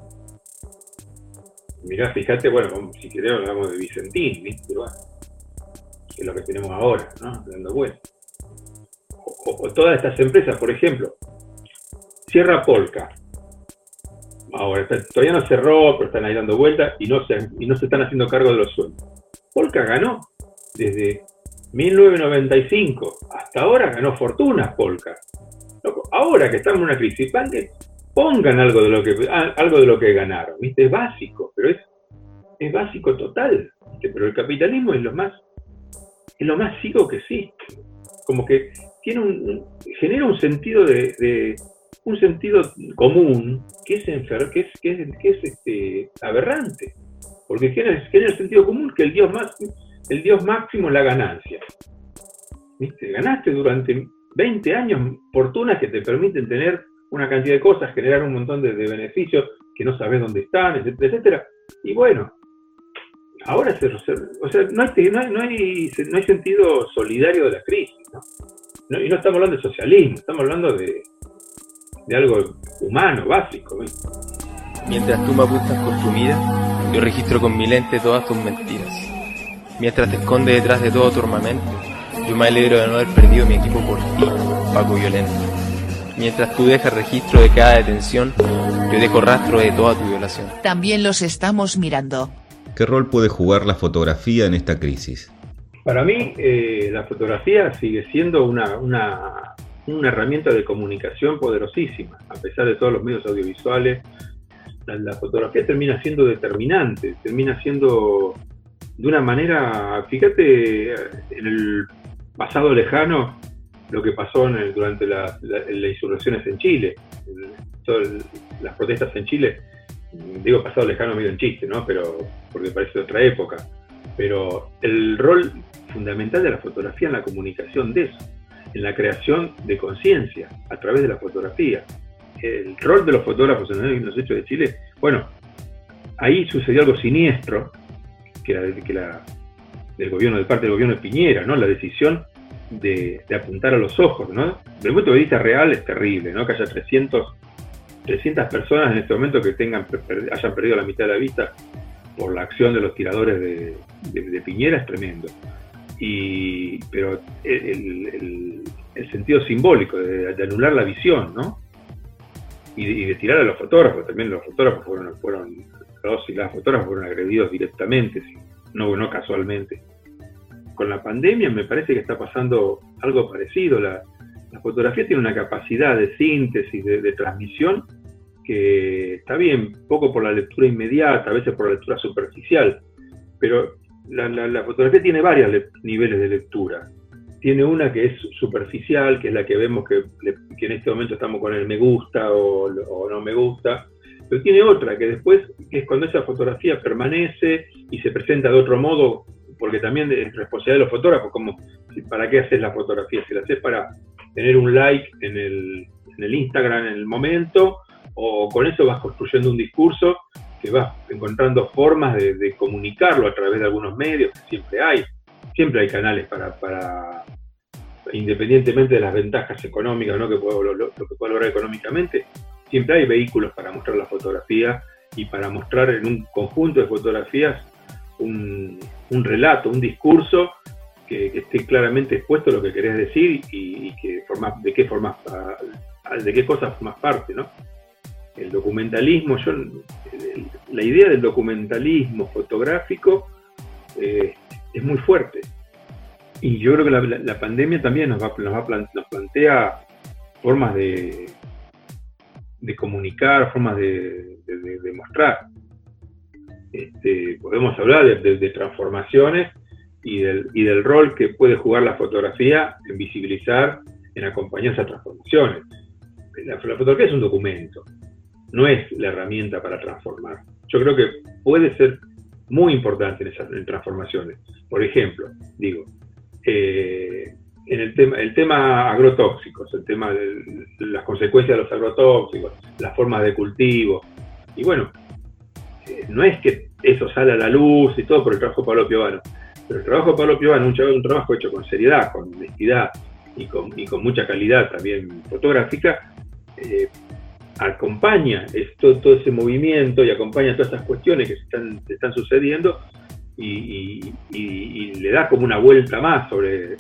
Mirá, fíjate, bueno, si queremos hablamos de Vicentín, ¿viste? Bueno, que es lo que tenemos ahora, ¿no? Dando vuelta. O, o, o todas estas empresas, por ejemplo, Sierra Polka. Ahora, está, todavía no cerró, pero están ahí dando vueltas y no se, y no se están haciendo cargo de los sueldos. Polka ganó desde mil novecientos noventa y cinco hasta ahora, ganó fortunas Polka. Ahora que estamos en una crisis, pongan algo de lo que algo de lo que ganaron, ¿viste? Es básico, pero es, es básico total, ¿viste? Pero el capitalismo es lo más es lo más ciego que existe. Como que tiene un, genera un sentido de, de un sentido común que es enfer, que es, que es, que es este, aberrante. Porque genera, genera el sentido común que el Dios, más, el Dios máximo es la ganancia. ¿Viste? Ganaste durante veinte años fortunas que te permiten tener una cantidad de cosas, generar un montón de, de beneficios que no sabes dónde están, etcétera, etcétera. Y bueno, ahora se, se, o sea, no hay, no, hay, no, hay, no hay sentido solidario de la crisis, ¿no? No, y no estamos hablando de socialismo, estamos hablando de, de algo humano, básico, ¿viste? Mientras tú me apuntas con tu mira, yo registro con mi lente todas tus mentiras. Mientras te escondes detrás de todo tu armamento, yo me alegro de no haber perdido mi equipo por ti, Paco Violento. Mientras tú dejas registro de cada detención, yo dejo rastro de toda tu violación. También los estamos mirando. ¿Qué rol puede jugar la fotografía en esta crisis? Para mí, eh, la fotografía sigue siendo una, una, una herramienta de comunicación poderosísima, a pesar de todos los medios audiovisuales. La, la fotografía termina siendo determinante, termina siendo de una manera, fíjate en el pasado lejano lo que pasó en el, durante la, la, las insurrecciones en Chile, el, todas las protestas en Chile, digo pasado lejano medio en chiste, ¿no? Pero porque parece de otra época, pero el rol fundamental de la fotografía en la comunicación de eso, en la creación de conciencia a través de la fotografía. El rol de los fotógrafos en los hechos de Chile, bueno, ahí sucedió algo siniestro, que era de, que la, del gobierno, de parte del gobierno de Piñera, ¿no? La decisión de, de apuntar a los ojos, ¿no? Desde el punto de vista real es terrible, ¿no? Que haya trescientas personas en este momento que tengan hayan perdido la mitad de la vista por la acción de los tiradores de, de, de Piñera, es tremendo. Y, pero el, el, el sentido simbólico de, de anular la visión, ¿no? Y de, y de tirar a los fotógrafos, también los fotógrafos fueron, fueron los y las fotógrafas fueron agredidos directamente, no, no casualmente. Con la pandemia me parece que está pasando algo parecido. La, la fotografía tiene una capacidad de síntesis, de, de transmisión, que está bien, poco por la lectura inmediata, a veces por la lectura superficial, pero la, la, la fotografía tiene varios niveles de lectura. Tiene una que es superficial, que es la que vemos que, que en este momento estamos con el me gusta o, o no me gusta, pero tiene otra, que después, que es cuando esa fotografía permanece y se presenta de otro modo, porque también es responsabilidad de los fotógrafos, como, ¿para qué haces la fotografía? Si la haces para tener un like en el, en el Instagram en el momento, o con eso vas construyendo un discurso que vas encontrando formas de, de comunicarlo a través de algunos medios, que siempre hay, siempre hay canales para, para independientemente de las ventajas económicas, ¿no? que puedo, lo, lo que puedo lograr económicamente, siempre hay vehículos para mostrar la fotografía y para mostrar en un conjunto de fotografías un, un relato, un discurso que, que esté claramente expuesto lo que querés decir y, y que formás, de qué formas, de qué cosas formás parte, ¿no? El documentalismo, yo, la idea del documentalismo fotográfico eh, es muy fuerte. Y yo creo que la, la, la pandemia también nos, va, nos, va plan, nos plantea formas de, de comunicar, formas de, de, de, de mostrar. Este, podemos hablar de, de, de transformaciones y del, y del rol que puede jugar la fotografía en visibilizar, en acompañar esas transformaciones. La, la fotografía es un documento, no es la herramienta para transformar. Yo creo que puede ser muy importante en esas en transformaciones. Por ejemplo, digo, eh, en el tema, el tema agrotóxicos, el tema de las consecuencias de los agrotóxicos, las formas de cultivo, y bueno, eh, no es que eso sale a la luz y todo por el trabajo de Pablo Piovano, pero el trabajo de Pablo Piovano es un, un trabajo hecho con seriedad, con honestidad y con, y con mucha calidad también fotográfica, eh, acompaña esto, todo ese movimiento y acompaña todas esas cuestiones que se están, se están sucediendo y, y, y, y le da como una vuelta más sobre,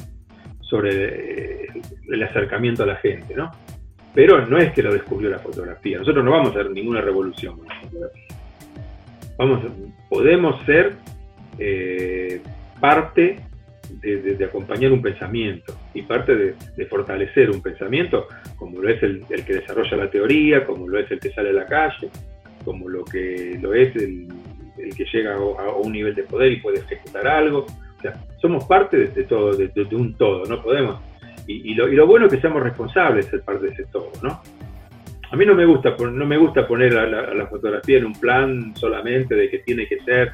sobre el acercamiento a la gente, ¿no? Pero no es que lo descubrió la fotografía. Nosotros no vamos a hacer ninguna revolución con la fotografía. Vamos, podemos ser eh, parte de, de, de acompañar un pensamiento y parte de, de fortalecer un pensamiento, como lo es el, el que desarrolla la teoría, como lo es el que sale a la calle, como lo que lo es el, el que llega a, a un nivel de poder y puede ejecutar algo. O sea, somos parte de, de todo, de, de, de un todo, no podemos. Y, y, lo, y lo bueno es que seamos responsables de ser parte de ese todo, ¿no? A mí no me gusta, no me gusta poner a la, a la fotografía en un plan solamente de que tiene que ser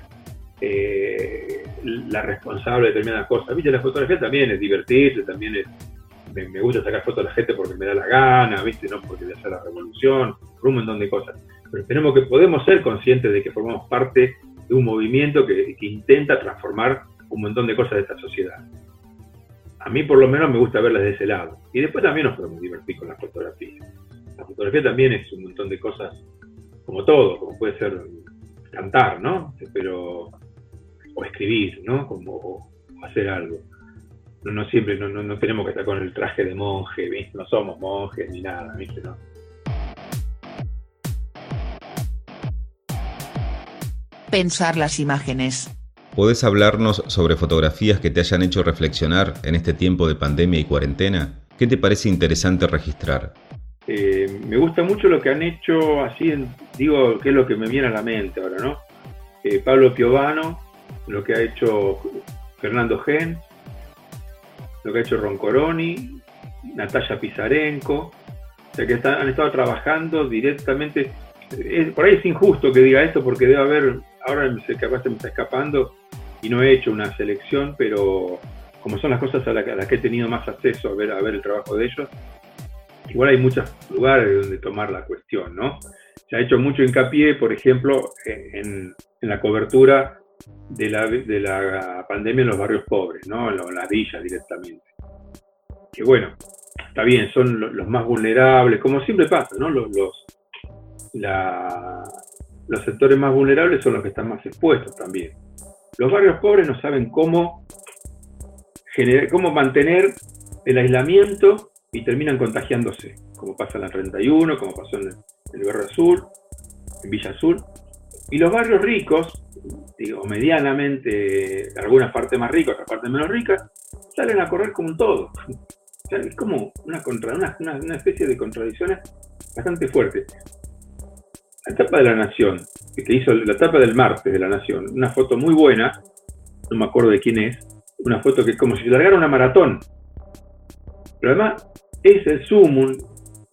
eh, la responsable de determinadas cosas. ¿Viste? La fotografía también es divertirse, también es, me, me gusta sacar fotos a la gente porque me da la gana, ¿viste? No porque voy a hacer la revolución, por un montón de cosas. Pero tenemos que, podemos ser conscientes de que formamos parte de un movimiento que, que intenta transformar un montón de cosas de esta sociedad. A mí por lo menos me gusta verlas de ese lado. Y después también nos podemos divertir con la fotografía. La fotografía también es un montón de cosas, como todo, como puede ser cantar, ¿no? Pero, o escribir, ¿no? Como o hacer algo. No, no siempre, no, no, no tenemos que estar con el traje de monje, ¿viste? No somos monjes ni nada, ¿viste? ¿No? Pensar las imágenes. ¿Podés hablarnos sobre fotografías que te hayan hecho reflexionar en este tiempo de pandemia y cuarentena? ¿Qué te parece interesante registrar? Eh, me gusta mucho lo que han hecho, así, en, digo, que es lo que me viene a la mente ahora, ¿no? Eh, Pablo Piovano, lo que ha hecho Fernando Gen, lo que ha hecho Roncoroni, Natalia Pizarenko, o sea que están, han estado trabajando directamente. Es, por ahí es injusto que diga esto porque debe haber, ahora capaz se me está escapando y no he hecho una selección, pero como son las cosas a, la, a las que he tenido más acceso a ver, a ver el trabajo de ellos, igual hay muchos lugares donde tomar la cuestión, ¿no? Se ha hecho mucho hincapié, por ejemplo, en, en la cobertura de la, de la pandemia en los barrios pobres, ¿no? En, en las villas directamente. Que bueno, está bien, son los, los más vulnerables, como siempre pasa, ¿no? Los, los, la, los sectores más vulnerables son los que están más expuestos también. Los barrios pobres no saben cómo, generar, cómo mantener el aislamiento y terminan contagiándose, como pasa en la treinta y uno, como pasó en el, en el Barrio Azul, en Villa Azul. Y los barrios ricos, digo, medianamente, algunas partes más ricas, otras partes menos ricas, salen a correr como un todo. O sea, es como una, contra, una, una, una especie de contradicciones bastante fuertes. La tapa de La Nación, que hizo la tapa del martes de La Nación, una foto muy buena, no me acuerdo de quién es, una foto que es como si se largara una maratón. Pero además es el sumum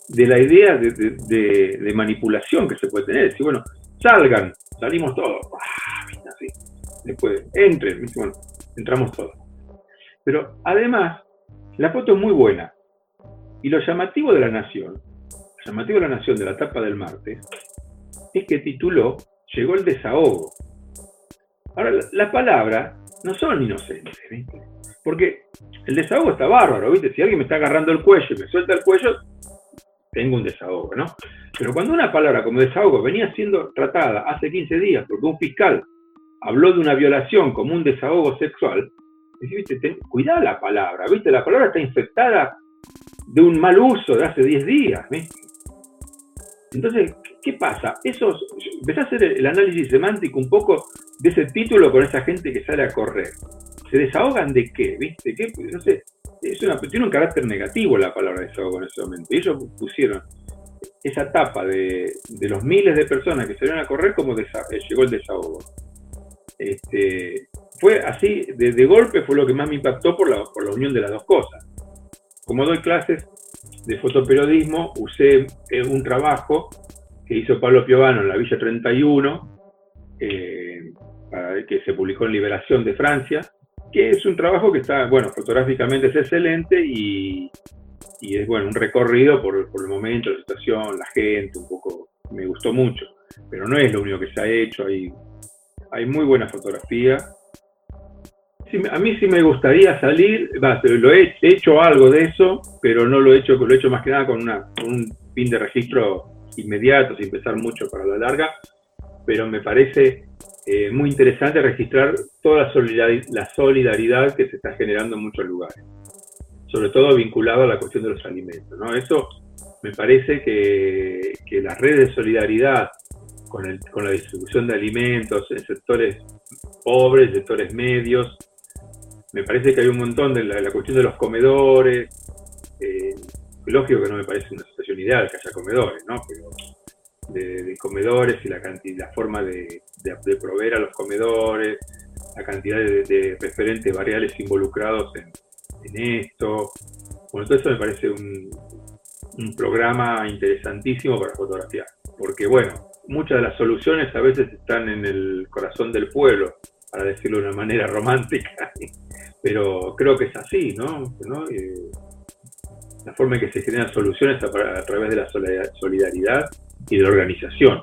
de la idea de, de, de, de manipulación que se puede tener. Decir, bueno, salgan, salimos todos. Ah, así. Después, entren, bueno, entramos todos. Pero además, la foto es muy buena. Y lo llamativo de La Nación, lo llamativo de La Nación de la tapa del martes, es que tituló Llegó el desahogo. Ahora, las la palabras no son inocentes, ¿viste? Porque el desahogo está bárbaro, ¿viste? Si alguien me está agarrando el cuello y me suelta el cuello, tengo un desahogo, ¿no? Pero cuando una palabra como desahogo venía siendo tratada hace quince días porque un fiscal habló de una violación como un desahogo sexual, ¿viste? Ten, cuidá la palabra, ¿viste? La palabra está infectada de un mal uso de hace diez días, ¿viste? Entonces, ¿qué pasa? Eso, empecé a hacer el análisis semántico un poco de ese título con esa gente que sale a correr. ¿Se desahogan de qué? ¿Viste? ¿Qué? No sé, es una, tiene un carácter negativo la palabra desahogo en ese momento. Y ellos pusieron esa tapa de, de los miles de personas que salieron a correr como desa, llegó el desahogo. Este, fue así, de, de golpe fue lo que más me impactó por la, por la unión de las dos cosas. Como doy clases de fotoperiodismo, usé eh, un trabajo que hizo Pablo Piovano en la Villa treinta y uno, eh, para, que se publicó en Liberación de Francia, que es un trabajo que está, bueno, fotográficamente es excelente y, y es, bueno, un recorrido por, por el momento, la situación, la gente, un poco, me gustó mucho, pero no es lo único que se ha hecho, hay, hay muy buena fotografía. Sí, a mí sí me gustaría salir, va, lo he, he hecho algo de eso, pero no lo he hecho, lo he hecho más que nada con, una, con un fin de registro inmediato, sin pensar mucho para la larga, pero me parece eh, muy interesante registrar toda la solidaridad, la solidaridad que se está generando en muchos lugares, sobre todo vinculado a la cuestión de los alimentos, ¿no? Eso me parece que, que las redes de solidaridad con, el, con la distribución de alimentos en sectores pobres, sectores medios, me parece que hay un montón de la, la cuestión de los comedores, eh, lógico que no me parece una situación ideal que haya comedores, ¿no? Pero de, de comedores y la cantidad, la forma de, de, de proveer a los comedores, la cantidad de, de referentes variables involucrados en, en esto. Bueno, todo eso me parece un, un programa interesantísimo para fotografiar, porque bueno, muchas de las soluciones a veces están en el corazón del pueblo, para decirlo de una manera romántica, pero creo que es así, ¿no? ¿No? Eh, la forma en que se generan soluciones a, a través de la solidaridad y de la organización.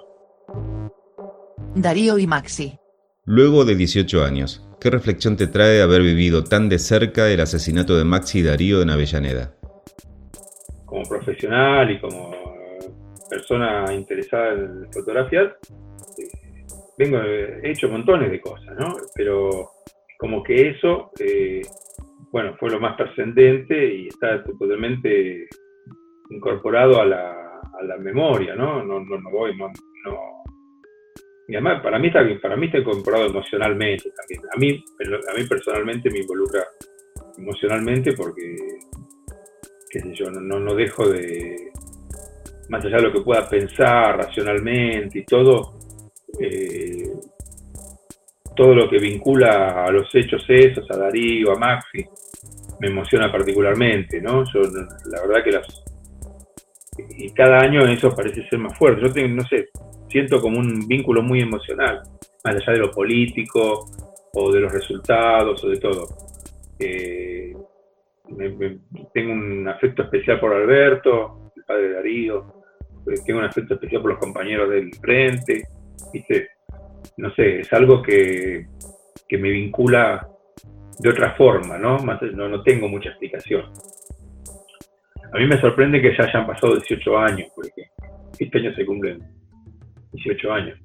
Darío y Maxi. Luego de dieciocho años, ¿qué reflexión te trae haber vivido tan de cerca el asesinato de Maxi y Darío en Avellaneda? Como profesional y como persona interesada en fotografiar, vengo, he hecho montones de cosas, ¿no? Pero como que eso, eh, bueno, fue lo más trascendente y está totalmente incorporado a la, a la memoria, ¿no? No, no, no voy, no, no. Y además, para mí está bien, para mí está incorporado emocionalmente también. A mí, a mí personalmente me involucra emocionalmente porque, qué sé yo, no, no dejo de, más allá de lo que pueda pensar racionalmente y todo, eh, todo lo que vincula a los hechos esos, a Darío, a Maxi, me emociona particularmente, ¿no? Yo, la verdad que las... Y cada año eso parece ser más fuerte. Yo tengo, no sé, siento como un vínculo muy emocional, más allá de lo político, o de los resultados, o de todo. Eh, me, me, tengo un afecto especial por Alberto, el padre de Darío, tengo un afecto especial por los compañeros del frente, ¿viste? No sé, es algo que, que me vincula de otra forma, ¿no? Más, no, no tengo mucha explicación. A mí me sorprende que ya hayan pasado dieciocho años, porque este año se cumplen dieciocho años.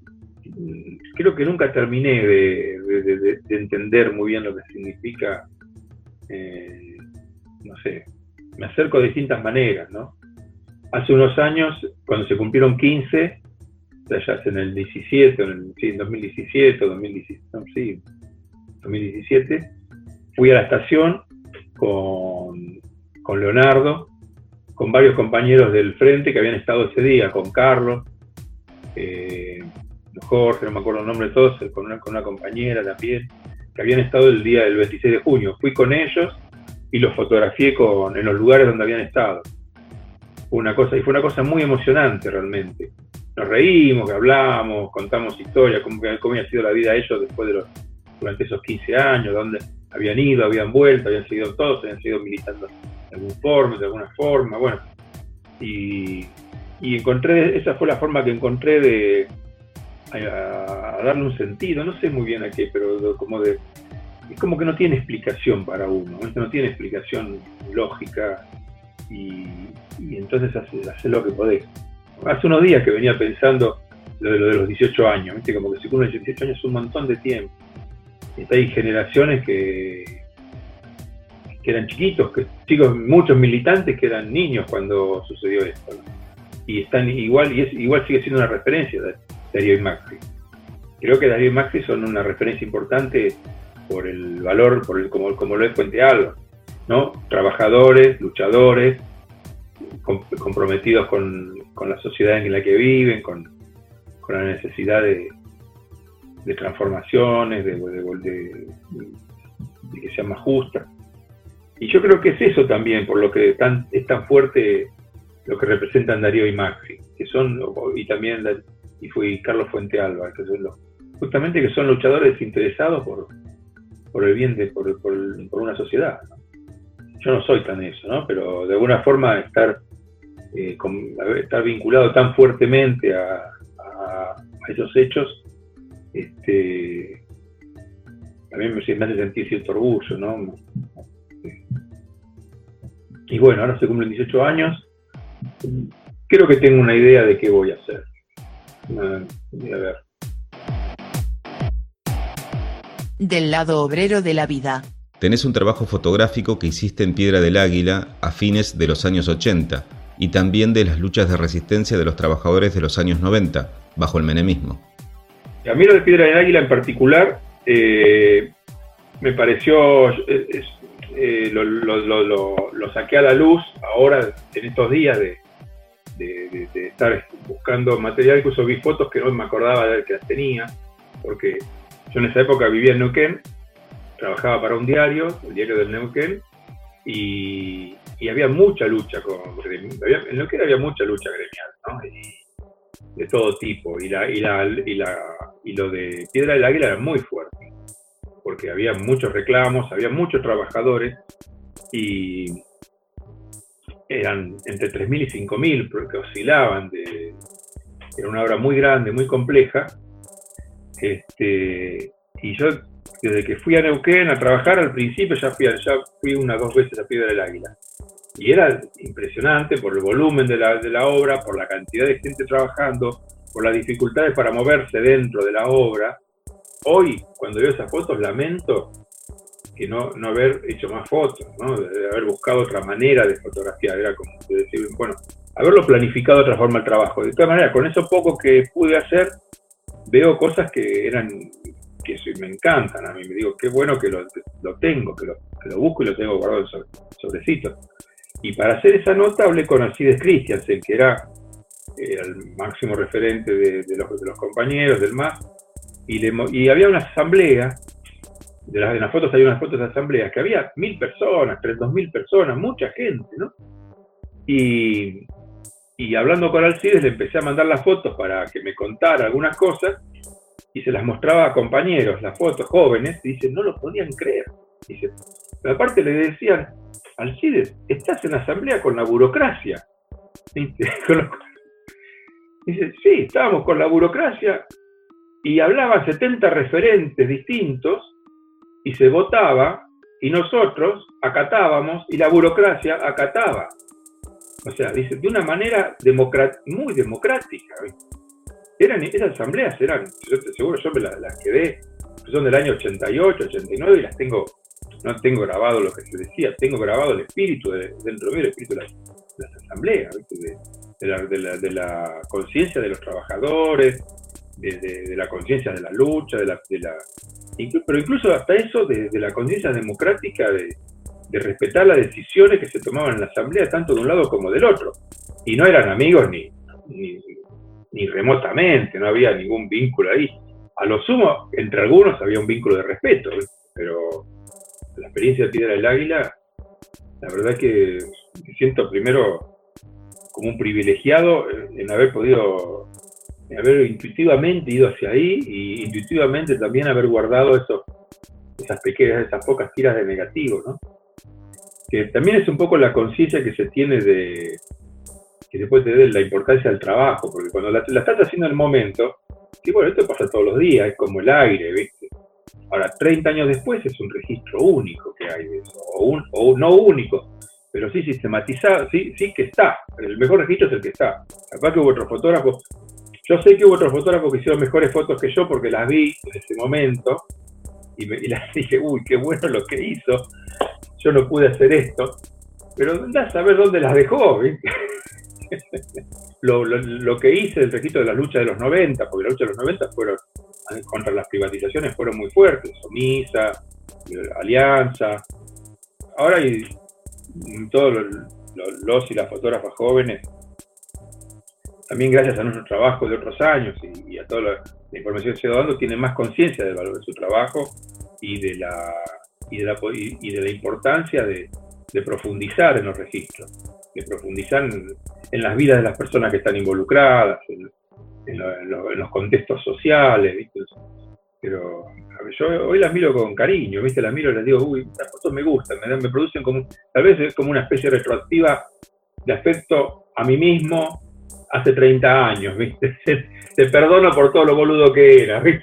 Creo que nunca terminé de, de, de, de entender muy bien lo que significa, eh, no sé, me acerco de distintas maneras, ¿no? Hace unos años, cuando se cumplieron quince, o sea, ya en el diecisiete, en el, sí, en dos mil diecisiete, dos mil diecisiete, no, sí, dos mil diecisiete, fui a la estación con, con Leonardo, con varios compañeros del frente que habían estado ese día, con Carlos, eh, Jorge, no me acuerdo el nombre de todos, con una, con una compañera también, que habían estado el día del veintiséis de junio. Fui con ellos y los fotografié con, en los lugares donde habían estado. fue una cosa, y fue una cosa muy emocionante realmente. Nos reímos, hablamos, contamos historias, cómo, cómo había sido la vida de ellos después de los, durante esos quince años, dónde habían ido, habían vuelto, habían seguido todos, habían seguido militando de algún forma, de alguna forma, bueno. Y, y encontré, esa fue la forma que encontré de a, a darle un sentido, no sé muy bien a qué, pero como de, es como que no tiene explicación para uno, ¿no? No tiene explicación lógica y, y entonces hace, hace lo que podés. Hace unos días que venía pensando lo de, lo de los dieciocho años, ¿viste? Como que si uno dice dieciocho años es un montón de tiempo. Y hay generaciones que, que eran chiquitos, que chicos, muchos militantes que eran niños cuando sucedió esto, ¿no? Y están igual, y es, igual sigue siendo una referencia de Darío y Macri. Creo que Darío y Macri son una referencia importante por el valor, por el, como, como lo es Puente Alba, ¿no? Trabajadores, luchadores, com, comprometidos con, con la sociedad en la que viven, con, con la necesidad de, de transformaciones, de, de, de, de que sean más justas. Y yo creo que es eso también, por lo que tan, es tan fuerte lo que representan Darío y Macri, que son, y también y fue Carlos Fuente Alba, que son los, justamente que son luchadores interesados por, por el bien de, por, por, por una sociedad, ¿no? Yo no soy tan eso, ¿no? Pero de alguna forma estar, eh, con, estar vinculado tan fuertemente a, a, a esos hechos, este, también me, me hace sentir cierto orgullo, ¿no? Y bueno, ahora se cumplen dieciocho años, creo que tengo una idea de qué voy a hacer. A ver. Del lado obrero de la vida. Tenés un trabajo fotográfico que hiciste en Piedra del Águila a fines de los años ochenta y también de las luchas de resistencia de los trabajadores de los años noventa, bajo el menemismo. A mí lo de Piedra del Águila en particular eh, me pareció, eh, eh, lo, lo, lo, lo, lo saqué a la luz ahora en estos días de, de, de, de estar buscando material, incluso vi fotos que no me acordaba de que las tenía, porque yo en esa época vivía en Neuquén, trabajaba para un diario, el diario del Neuquén, y, y había mucha lucha, con, había, en Neuquén había mucha lucha gremial, ¿no? Y de todo tipo, y, la, y, la, y, la, y lo de Piedra del Águila era muy fuerte, porque había muchos reclamos, había muchos trabajadores, y eran entre tres mil y cinco mil, porque oscilaban, de, era una obra muy grande, muy compleja, este, y yo desde que fui a Neuquén a trabajar al principio ya fui, ya fui unas dos veces a Piedra del Águila, y era impresionante por el volumen de la, de la obra, por la cantidad de gente trabajando, por las dificultades para moverse dentro de la obra. Hoy, cuando veo esas fotos, lamento que no, no haber hecho más fotos, ¿no? De haber buscado otra manera de fotografiar, era como decir, bueno, haberlo planificado de otra forma el trabajo. De todas maneras, con eso poco que pude hacer, veo cosas que eran, que me encantan a mí, me digo, qué bueno que lo, lo tengo, que lo, que lo busco y lo tengo guardado en sobre, sobrecitos. Y para hacer esa nota hablé con Alcides Christiansen, que era, era el máximo referente de, de, los, de los compañeros del M A S, y, le, y había una asamblea, de las, en las fotos hay unas fotos de asambleas, que había mil personas, tres, dos mil personas, mucha gente, ¿no? Y, y hablando con Alcides le empecé a mandar las fotos para que me contara algunas cosas, y se las mostraba a compañeros, las fotos jóvenes, y dice, no lo podían creer. Dice, pero aparte le decían, Alcides, estás en asamblea con la burocracia. Dice, sí, estábamos con la burocracia, y hablaban setenta referentes distintos, y se votaba, y nosotros acatábamos, y la burocracia acataba. O sea, dice, de una manera democrat- muy democrática, ¿viste? Eran, esas asambleas eran, yo, seguro yo me las, las quedé, son del año ochenta y ocho, ochenta y nueve, y las tengo, no tengo grabado lo que se decía, tengo grabado el espíritu, de, dentro mío el espíritu de las, de las asambleas, de, de la, de la, de la conciencia de los trabajadores, de, de, de la conciencia de la lucha, de la, de la inclu, pero incluso hasta eso, de, de la conciencia democrática, de, de respetar las decisiones que se tomaban en la asamblea, tanto de un lado como del otro. Y no eran amigos ni, ni ni remotamente, no había ningún vínculo ahí. A lo sumo, entre algunos había un vínculo de respeto, ¿eh? Pero la experiencia de Piedra del Águila, la verdad que me siento primero como un privilegiado en haber podido, en haber intuitivamente ido hacia ahí y intuitivamente también haber guardado esos, esas pequeñas, esas pocas tiras de negativo, ¿no? Que también es un poco la conciencia que se tiene de, que se puede tener de la importancia del trabajo, porque cuando la, la estás haciendo en el momento, que bueno, esto pasa todos los días, es como el aire, ¿viste? Ahora, treinta años después es un registro único que hay de eso, o, un, o no único, pero sí sistematizado, sí, sí que está. El mejor registro es el que está. Capaz que hubo otros fotógrafos, yo sé que hubo otros fotógrafos que hicieron mejores fotos que yo porque las vi en ese momento y, me, y las dije, uy, qué bueno lo que hizo, yo no pude hacer esto, pero andá a saber dónde las dejó, ¿viste? lo, lo, lo que hice del registro de la lucha de los noventa, porque la lucha de los noventa fueron contra las privatizaciones, fueron muy fuertes, Somisa, Alianza, ahora hay todos los, los, los y las fotógrafas jóvenes, también gracias a nuestro trabajo de otros años y, y a toda la, la información que se va dando, tienen más conciencia del valor de su trabajo y de la, y de la, y, y de la importancia de, de profundizar en los registros, de profundizar en, en las vidas de las personas que están involucradas, en, en, lo, en, lo, en los contextos sociales, ¿viste? Pero a ver, yo hoy las miro con cariño, ¿viste? Las miro y les digo, uy, las fotos me gustan, me, me producen como, tal vez es como una especie retroactiva de afecto a mí mismo hace treinta años, ¿viste? Te perdono por todo lo boludo que era, ¿viste?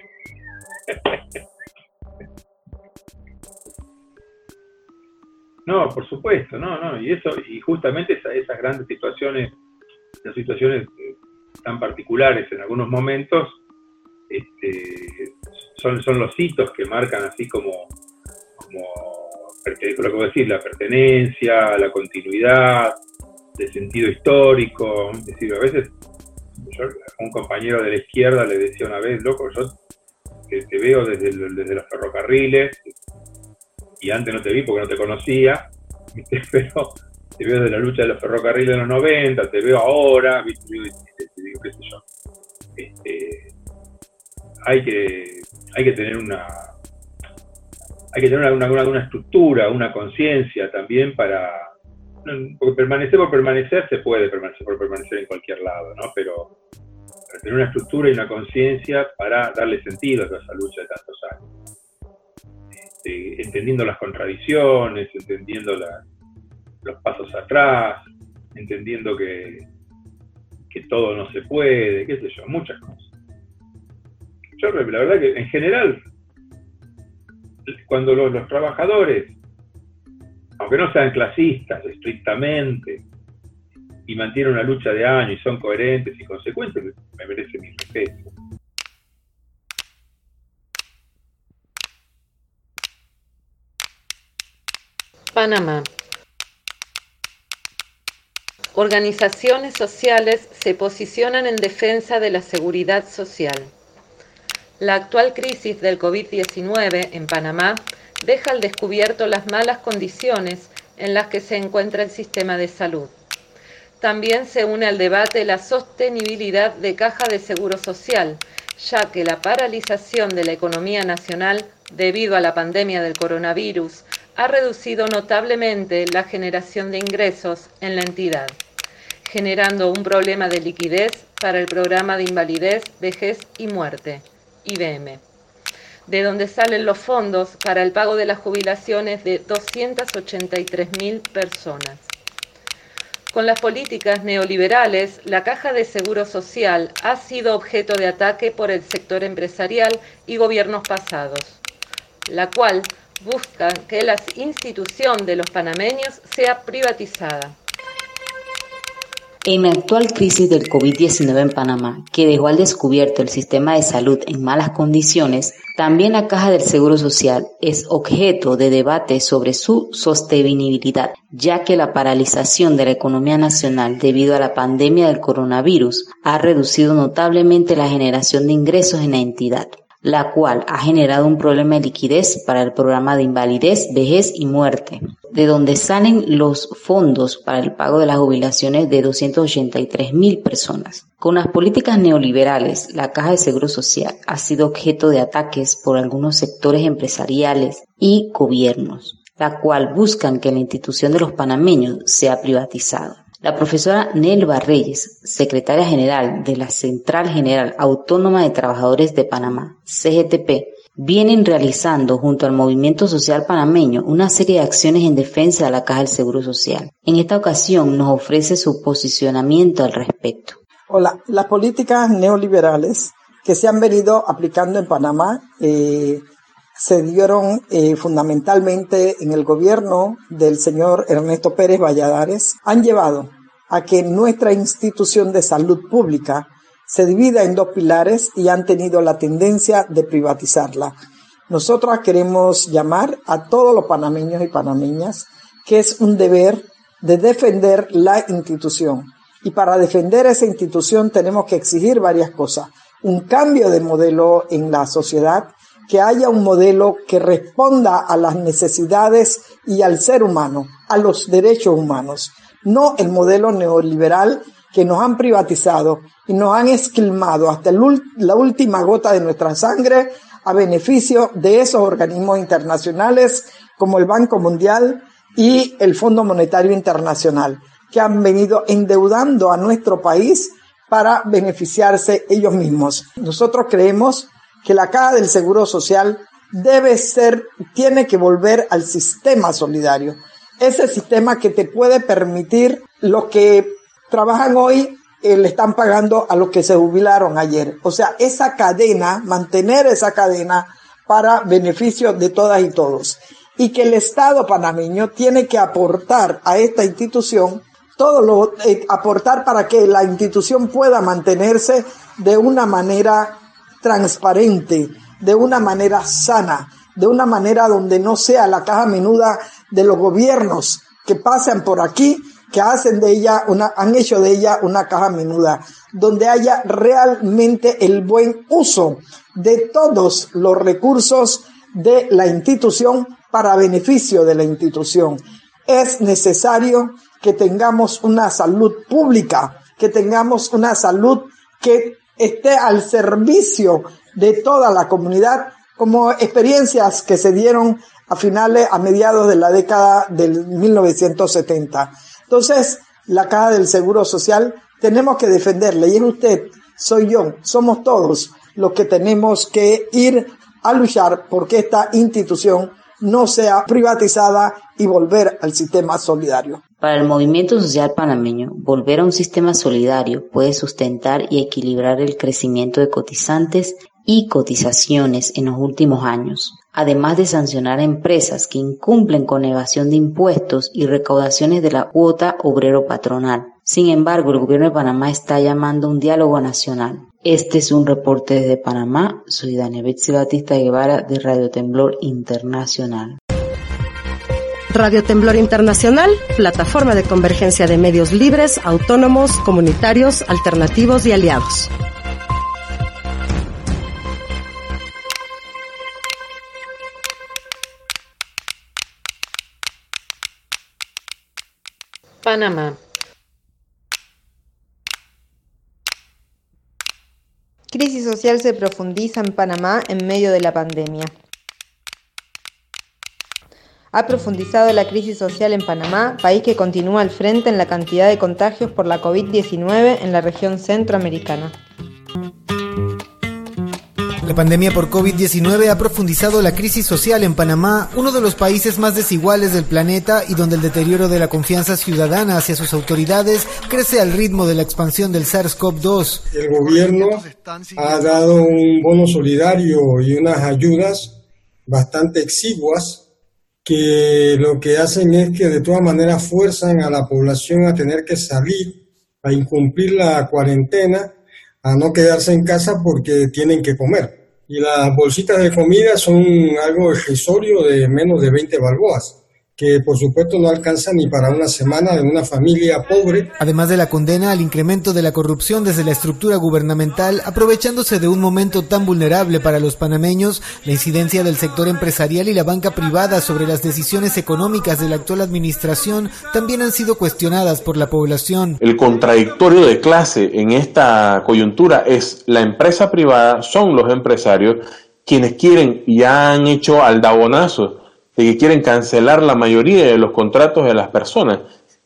No, por supuesto, no, no, y eso, y justamente esa, esas grandes situaciones, las situaciones eh, tan particulares en algunos momentos, este, son, son los hitos que marcan así como, como lo que voy a decir, la pertenencia, la continuidad, el sentido histórico. Es decir, a veces, yo a un compañero de la izquierda le decía una vez, loco, yo te, te veo desde, el, desde los ferrocarriles, y antes no te vi porque no te conocía, ¿viste? Pero te veo desde la lucha de los ferrocarriles de los noventa, te veo ahora, ¿viste? Te digo, qué sé yo. Este, hay que hay que tener una hay que tener una, una, una estructura, una conciencia también para, porque permanecer por permanecer se puede permanecer por permanecer en cualquier lado, ¿no? Pero para tener una estructura y una conciencia para darle sentido a toda esa lucha de tantos años. Este, entendiendo las contradicciones, entendiendo la, los pasos atrás, entendiendo que, que todo no se puede, qué sé yo, muchas cosas. Yo, la verdad que en general, cuando los, los trabajadores, aunque no sean clasistas estrictamente, y mantienen una lucha de años y son coherentes y consecuentes, me merece mi respeto. Panamá. Organizaciones sociales se posicionan en defensa de la seguridad social. La actual crisis del COVID diecinueve en Panamá deja al descubierto las malas condiciones en las que se encuentra el sistema de salud. También se une al debate la sostenibilidad de Caja de Seguro Social, ya que la paralización de la economía nacional debido a la pandemia del coronavirus ha reducido notablemente la generación de ingresos en la entidad, generando un problema de liquidez para el programa de invalidez, vejez y muerte, I B M, de donde salen los fondos para el pago de las jubilaciones de doscientas ochenta y tres mil personas. Con las políticas neoliberales, la Caja de Seguro Social ha sido objeto de ataque por el sector empresarial y gobiernos pasados, la cual busca que la institución de los panameños sea privatizada. En la actual crisis del COVID diecinueve en Panamá, que dejó al descubierto el sistema de salud en malas condiciones, también la Caja del Seguro Social es objeto de debate sobre su sostenibilidad, ya que la paralización de la economía nacional debido a la pandemia del coronavirus ha reducido notablemente la generación de ingresos en la entidad, la cual ha generado un problema de liquidez para el programa de invalidez, vejez y muerte, de donde salen los fondos para el pago de las jubilaciones de doscientas ochenta y tres mil personas. Con las políticas neoliberales, la Caja de Seguro Social ha sido objeto de ataques por algunos sectores empresariales y gobiernos, la cual buscan que la institución de los panameños sea privatizada. La profesora Nelva Reyes, secretaria general de la Central General Autónoma de Trabajadores de Panamá, C G T P, vienen realizando junto al movimiento social panameño una serie de acciones en defensa de la Caja del Seguro Social. En esta ocasión nos ofrece su posicionamiento al respecto. Hola, las políticas neoliberales que se han venido aplicando en Panamá eh, se dieron eh, fundamentalmente en el gobierno del señor Ernesto Pérez Valladares, han llevado a que nuestra institución de salud pública se divida en dos pilares y han tenido la tendencia de privatizarla. Nosotros queremos llamar a todos los panameños y panameñas que es un deber de defender la institución. Y para defender esa institución tenemos que exigir varias cosas. Un cambio de modelo en la sociedad, que haya un modelo que responda a las necesidades y al ser humano, a los derechos humanos. No el modelo neoliberal que nos han privatizado y nos han esquilmado hasta el, la última gota de nuestra sangre a beneficio de esos organismos internacionales como el Banco Mundial y el Fondo Monetario Internacional, que han venido endeudando a nuestro país para beneficiarse ellos mismos. Nosotros creemos que la Caja del Seguro Social debe ser, tiene que volver al sistema solidario. Ese sistema que te puede permitir lo que trabajan hoy, eh, le están pagando a los que se jubilaron ayer. O sea, esa cadena, mantener esa cadena para beneficio de todas y todos. Y que el Estado panameño tiene que aportar a esta institución, todo lo, eh, aportar para que la institución pueda mantenerse de una manera transparente, de una manera sana, de una manera donde no sea la caja menuda de los gobiernos que pasan por aquí, que hacen de ella una, han hecho de ella una caja menuda, donde haya realmente el buen uso de todos los recursos de la institución para beneficio de la institución. Es necesario que tengamos una salud pública, que tengamos una salud que esté al servicio de toda la comunidad, como experiencias que se dieron a finales, a mediados de la década del mil novecientos setenta. Entonces, la Caja del Seguro Social tenemos que defenderla, y es usted, soy yo, somos todos los que tenemos que ir a luchar porque esta institución no sea privatizada y volver al sistema solidario. Para el movimiento social panameño, volver a un sistema solidario puede sustentar y equilibrar el crecimiento de cotizantes y cotizaciones en los últimos años, además de sancionar a empresas que incumplen con evasión de impuestos y recaudaciones de la cuota obrero-patronal. Sin embargo, el gobierno de Panamá está llamando a un diálogo nacional. Este es un reporte desde Panamá. Soy Dania Betsy Batista Guevara de Radio Temblor Internacional. Radio Temblor Internacional, plataforma de convergencia de medios libres, autónomos, comunitarios, alternativos y aliados. Panamá. Crisis social se profundiza en Panamá en medio de la pandemia. Ha profundizado la crisis social en Panamá, país que continúa al frente en la cantidad de contagios por la COVID diecinueve en la región centroamericana. La pandemia por COVID diecinueve ha profundizado la crisis social en Panamá, uno de los países más desiguales del planeta y donde el deterioro de la confianza ciudadana hacia sus autoridades crece al ritmo de la expansión del SARS-CoV dos. El gobierno ha dado un bono solidario y unas ayudas bastante exiguas que lo que hacen es que de todas maneras fuerzan a la población a tener que salir, a incumplir la cuarentena, a no quedarse en casa porque tienen que comer. Y las bolsitas de comida son algo irrisorio de menos de veinte balboas, que por supuesto no alcanza ni para una semana de una familia pobre. Además de la condena al incremento de la corrupción desde la estructura gubernamental, aprovechándose de un momento tan vulnerable para los panameños, la incidencia del sector empresarial y la banca privada sobre las decisiones económicas de la actual administración también han sido cuestionadas por la población. El contradictorio de clase en esta coyuntura es la empresa privada, son los empresarios quienes quieren y han hecho aldabonazo de que quieren cancelar la mayoría de los contratos de las personas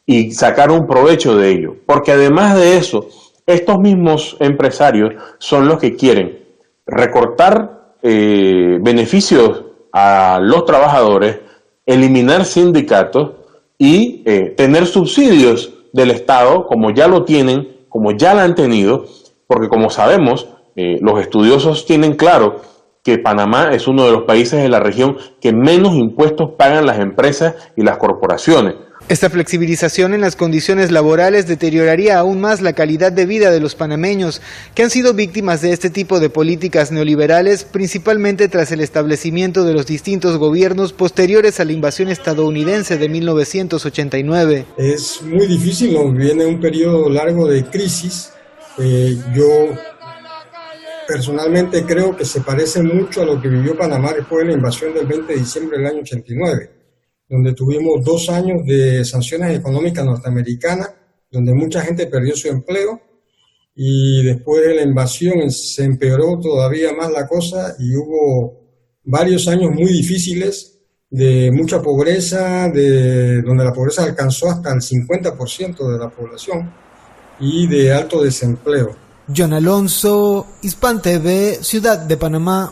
y sacar un provecho de ello. Porque además de eso, estos mismos empresarios son los que quieren recortar eh, beneficios a los trabajadores, eliminar sindicatos y eh, tener subsidios del Estado, como ya lo tienen, como ya lo han tenido, porque como sabemos, eh, los estudiosos tienen claro que Panamá es uno de los países de la región que menos impuestos pagan las empresas y las corporaciones. Esta flexibilización en las condiciones laborales deterioraría aún más la calidad de vida de los panameños, que han sido víctimas de este tipo de políticas neoliberales, principalmente tras el establecimiento de los distintos gobiernos posteriores a la invasión estadounidense de mil novecientos ochenta y nueve. Es muy difícil, nos viene un periodo largo de crisis. Eh, yo personalmente creo que se parece mucho a lo que vivió Panamá después de la invasión del veinte de diciembre del año ochenta y nueve. Donde tuvimos dos años de sanciones económicas norteamericanas, donde mucha gente perdió su empleo, y después de la invasión se empeoró todavía más la cosa y hubo varios años muy difíciles de mucha pobreza, de, donde la pobreza alcanzó hasta el cincuenta por ciento de la población y de alto desempleo. John Alonso, Hispan T V, Ciudad de Panamá.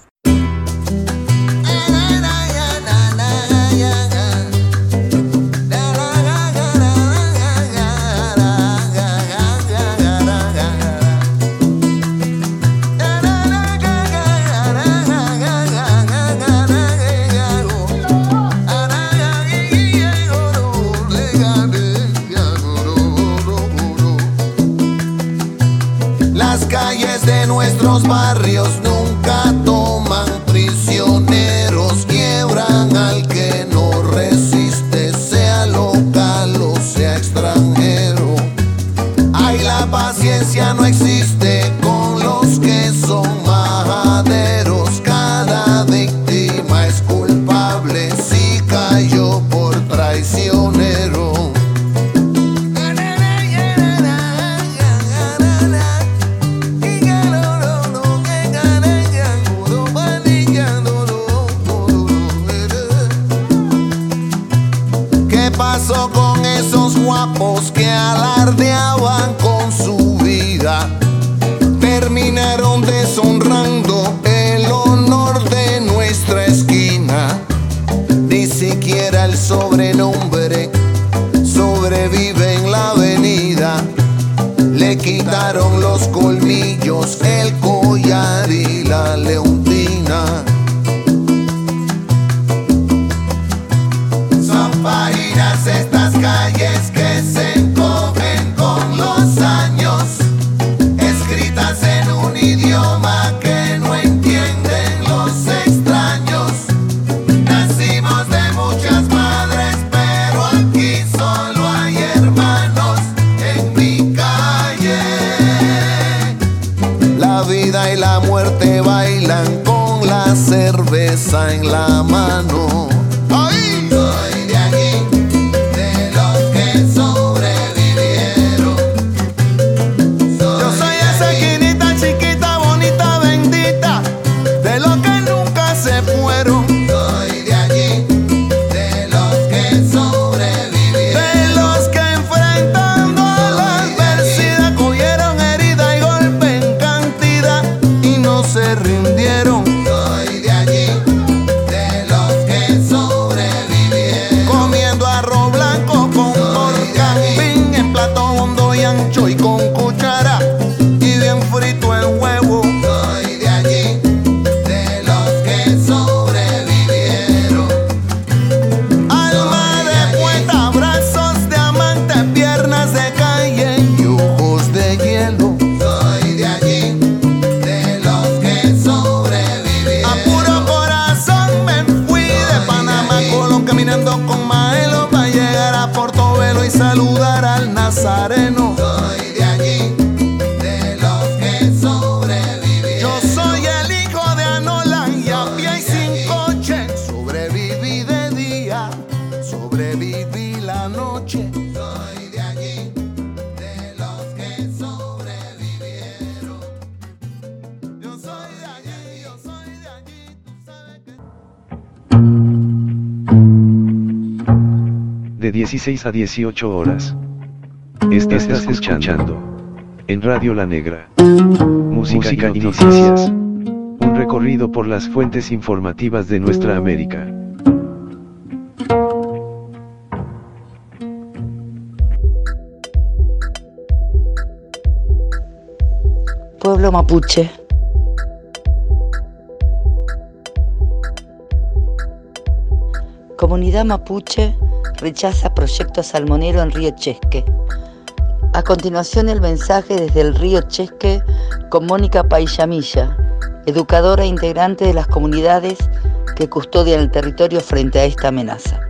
Nuestros barrios nunca toman prisioneros, quiebran al que no resiste, sea local o sea extranjero. Ay, la paciencia no existe con los que son majaderos. Cada víctima es culpable si cayó por traicionero. Pasó con esos guapos que alardeaban con su vida? Terminaron deshonrando el honor de nuestra esquina. Ni siquiera el sobrenombre sobrevive en la avenida. Le quitaron los colmillos, el collar y la leontina. Páginas estas calles que se encogen con los años, escritas en un idioma que no entienden los extraños. Nacimos de muchas madres, pero aquí solo hay hermanos en mi calle. La vida y la muerte bailan con la cerveza en la mano. Y con cuchara y bien frito el huevo. Soy de allí, de los que sobrevivieron. Alma de poeta, brazos de amante, piernas de calle y ojos de hielo. Soy de allí, de los que sobrevivieron. A puro corazón me fui de Panamá, Colón, caminando con Maelo para llegar a Portobelo y saludar al Nazareno. de dieciséis a dieciocho horas. Estás, Estás escuchando en Radio La Negra música, música y noticias. Un recorrido por las fuentes informativas de nuestra América. Pueblo mapuche. Comunidad mapuche rechaza proyecto salmonero en Río Chesque. A continuación el mensaje desde el Río Chesque con Mónica Paillamilla, educadora e integrante de las comunidades que custodian el territorio frente a esta amenaza.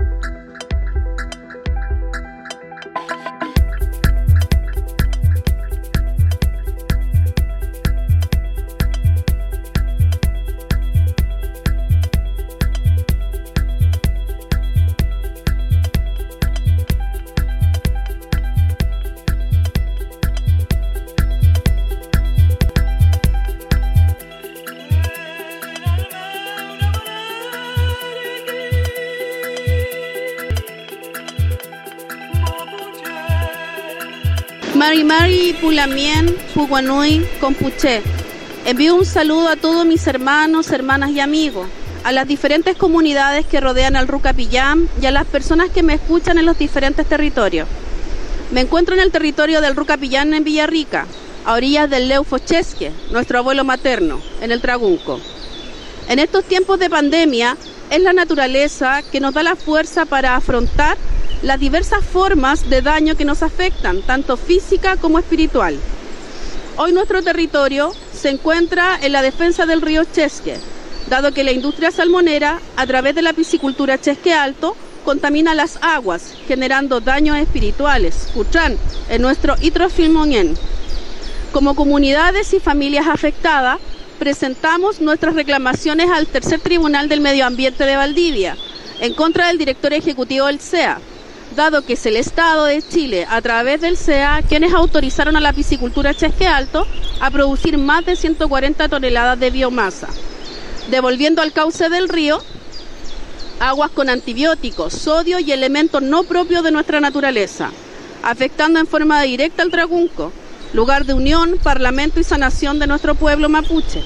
Mari Mari Pulamien Puguanui Compuché. Envío un saludo a todos mis hermanos, hermanas y amigos, a las diferentes comunidades que rodean al Rucapillán y a las personas que me escuchan en los diferentes territorios. Me encuentro en el territorio del Rucapillán en Villarrica, a orillas del Leufo Chesque, nuestro abuelo materno, en el Tragunco. En estos tiempos de pandemia, es la naturaleza que nos da la fuerza para afrontar las diversas formas de daño que nos afectan, tanto física como espiritual. Hoy nuestro territorio se encuentra en la defensa del río Chesque, dado que la industria salmonera, a través de la piscicultura Chesque Alto, contamina las aguas, generando daños espirituales, Cutrán, en nuestro Itrofilmoñén. Como comunidades y familias afectadas, presentamos nuestras reclamaciones al Tercer Tribunal del Medio Ambiente de Valdivia, en contra del director ejecutivo del C E A, dado que es el Estado de Chile, a través del C E A, quienes autorizaron a la piscicultura Chesque Alto a producir más de ciento cuarenta toneladas de biomasa, devolviendo al cauce del río aguas con antibióticos, sodio y elementos no propios de nuestra naturaleza, afectando en forma directa al Tragunco, lugar de unión, parlamento y sanación de nuestro pueblo mapuche.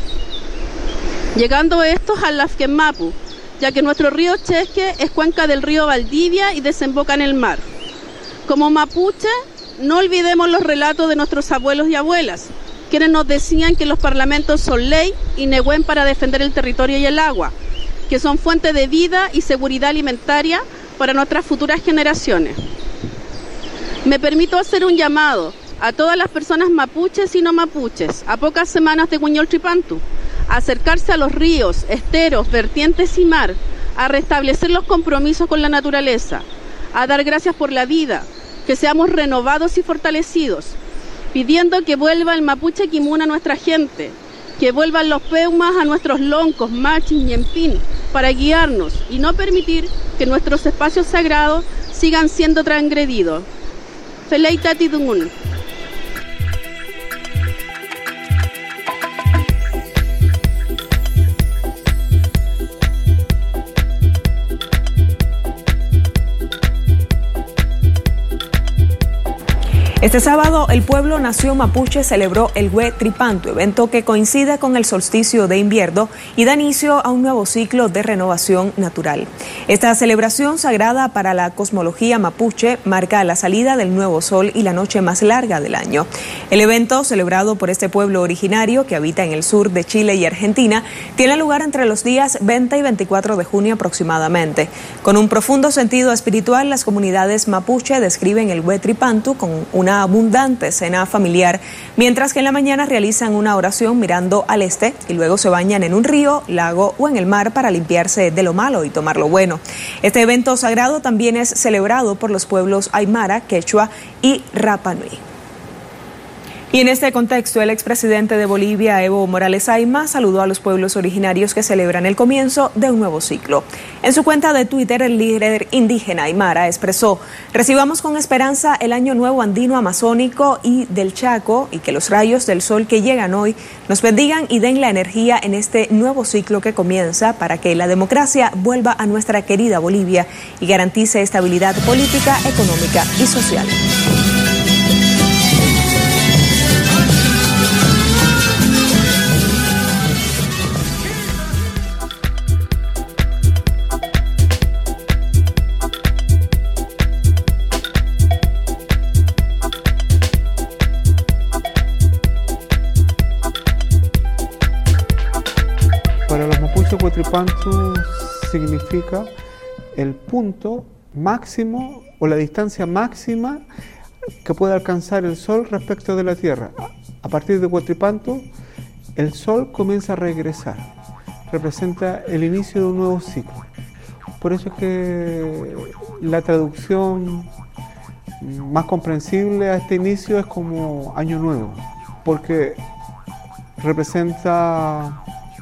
Llegando estos al Lafkenmapu, ya que nuestro río Chesque es cuenca del río Valdivia y desemboca en el mar. Como mapuche, no olvidemos los relatos de nuestros abuelos y abuelas, quienes nos decían que los parlamentos son ley y negüen para defender el territorio y el agua, que son fuente de vida y seguridad alimentaria para nuestras futuras generaciones. Me permito hacer un llamado a todas las personas mapuches y no mapuches, a pocas semanas de Huiñol-Tripantu, a acercarse a los ríos, esteros, vertientes y mar, a restablecer los compromisos con la naturaleza, a dar gracias por la vida, que seamos renovados y fortalecidos, pidiendo que vuelva el mapuche Kimun a nuestra gente, que vuelvan los peumas a nuestros loncos, machin y empín, para guiarnos y no permitir que nuestros espacios sagrados sigan siendo transgredidos. Feleitati Dungun. Este sábado, el pueblo nación mapuche celebró el Huetripantu, evento que coincide con el solsticio de invierno y da inicio a un nuevo ciclo de renovación natural. Esta celebración sagrada para la cosmología mapuche marca la salida del nuevo sol y la noche más larga del año. El evento, celebrado por este pueblo originario que habita en el sur de Chile y Argentina, tiene lugar entre los días veinte y veinticuatro de junio aproximadamente. Con un profundo sentido espiritual, las comunidades mapuche describen el Huetripantu con una abundante cena familiar, mientras que en la mañana realizan una oración mirando al este y luego se bañan en un río, lago o en el mar para limpiarse de lo malo y tomar lo bueno. Este evento sagrado también es celebrado por los pueblos Aymara, Quechua y Rapa Nui. Y en este contexto, el expresidente de Bolivia, Evo Morales Ayma, saludó a los pueblos originarios que celebran el comienzo de un nuevo ciclo. En su cuenta de Twitter, el líder indígena Aymara expresó: recibamos con esperanza el año nuevo andino amazónico y del Chaco, y que los rayos del sol que llegan hoy nos bendigan y den la energía en este nuevo ciclo que comienza, para que la democracia vuelva a nuestra querida Bolivia y garantice estabilidad política, económica y social. Para los mapuches, Huatripantu significa el punto máximo o la distancia máxima que puede alcanzar el sol respecto de la tierra. A partir de Huatripantu, el sol comienza a regresar, representa el inicio de un nuevo ciclo. Por eso es que la traducción más comprensible a este inicio es como año nuevo, porque representa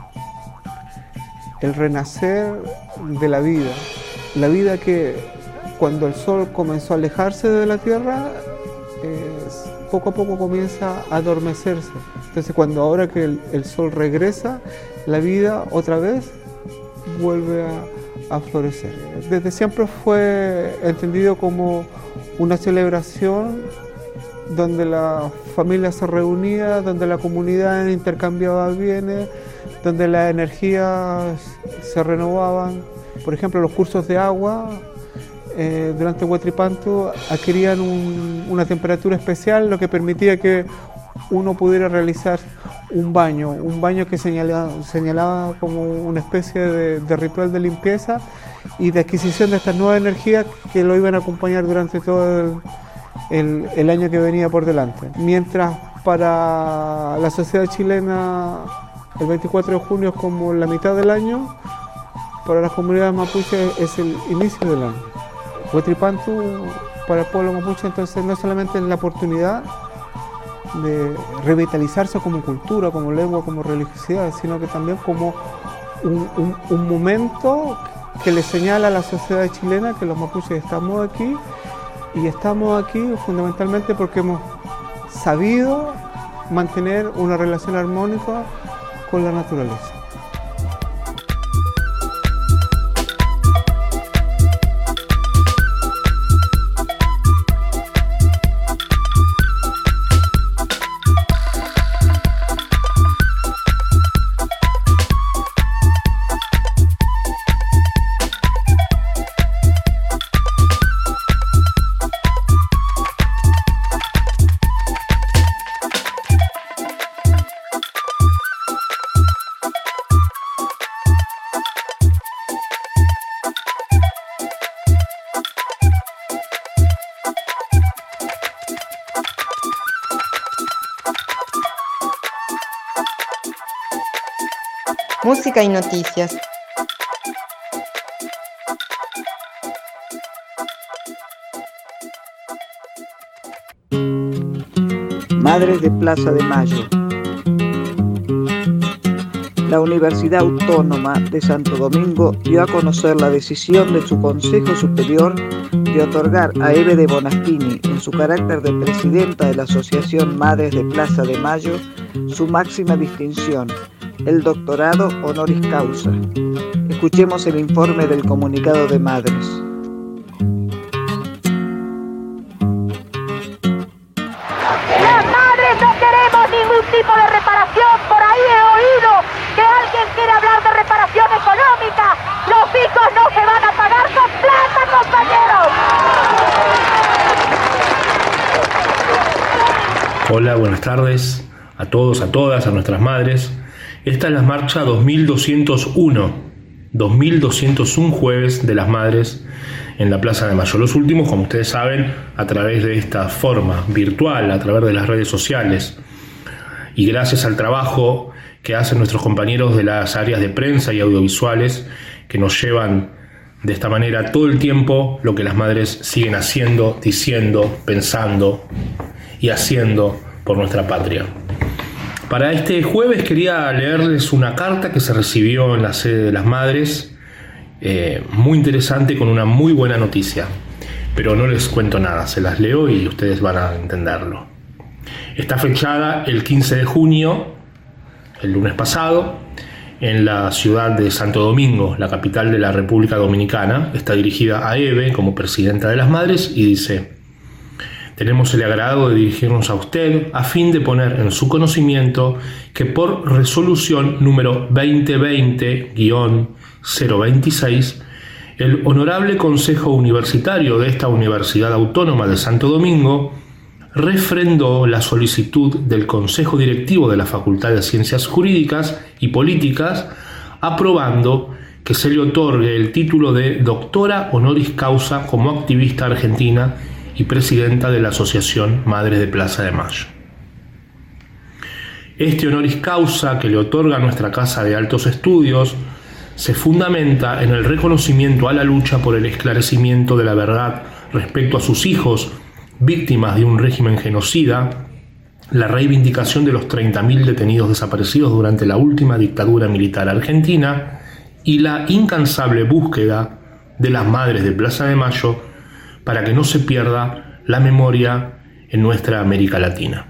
el renacer de la vida, la vida que cuando el sol comenzó a alejarse de la tierra, eh, poco a poco comienza a adormecerse. Entonces cuando ahora que el, el sol regresa, la vida otra vez vuelve a, a florecer. Desde siempre fue entendido como una celebración donde la familia se reunía, donde la comunidad intercambiaba bienes, donde las energías se renovaban. Por ejemplo, los cursos de agua eh, durante Huatripantu adquirían un, una temperatura especial, lo que permitía que uno pudiera realizar un baño, un baño que señalaba, señalaba como una especie de, de ritual de limpieza y de adquisición de estas nuevas energías que lo iban a acompañar durante todo el, el, el año que venía por delante. Mientras para la sociedad chilena el veinticuatro de junio es como la mitad del año, para las comunidades mapuches es el inicio del año. Huatripantu para el pueblo mapuche entonces no solamente es la oportunidad de revitalizarse como cultura, como lengua, como religiosidad, sino que también como un, un, un momento que le señala a la sociedad chilena que los mapuches estamos aquí, y estamos aquí fundamentalmente porque hemos sabido mantener una relación armónica con la naturaleza. Música y noticias. Madres de Plaza de Mayo. La Universidad Autónoma de Santo Domingo dio a conocer la decisión de su Consejo Superior de otorgar a Eve de Bonastini, en su carácter de presidenta de la Asociación Madres de Plaza de Mayo, su máxima distinción, el doctorado honoris causa. Escuchemos el informe del comunicado de Madres. Las madres no queremos ningún tipo de reparación. Por ahí he oído que alguien quiere hablar de reparación económica. Los hijos no se van a pagar con plata, compañeros. Hola, buenas tardes a todos, a todas, a nuestras madres. Esta es la marcha dos mil doscientos uno, dos mil doscientos uno Jueves de las Madres en la Plaza de Mayo. Los últimos, como ustedes saben, a través de esta forma virtual, a través de las redes sociales. Y gracias al trabajo que hacen nuestros compañeros de las áreas de prensa y audiovisuales, que nos llevan de esta manera todo el tiempo lo que las madres siguen haciendo, diciendo, pensando y haciendo por nuestra patria. Para este jueves quería leerles una carta que se recibió en la sede de las Madres, eh, muy interesante, con una muy buena noticia, pero no les cuento nada, se las leo y ustedes van a entenderlo. Está fechada el quince de junio, el lunes pasado, en la ciudad de Santo Domingo, la capital de la República Dominicana. Está dirigida a Eve como presidenta de las Madres y dice: tenemos el agrado de dirigirnos a usted a fin de poner en su conocimiento que por resolución número veinte veinte guión cero veintiséis, el Honorable Consejo Universitario de esta Universidad Autónoma de Santo Domingo refrendó la solicitud del Consejo Directivo de la Facultad de Ciencias Jurídicas y Políticas, aprobando que se le otorgue el título de doctora honoris causa como activista argentina y presidenta de la Asociación Madres de Plaza de Mayo. Este honoris causa que le otorga nuestra Casa de Altos Estudios se fundamenta en el reconocimiento a la lucha por el esclarecimiento de la verdad respecto a sus hijos víctimas de un régimen genocida, la reivindicación de los treinta mil detenidos desaparecidos durante la última dictadura militar argentina y la incansable búsqueda de las Madres de Plaza de Mayo para que no se pierda la memoria en nuestra América Latina.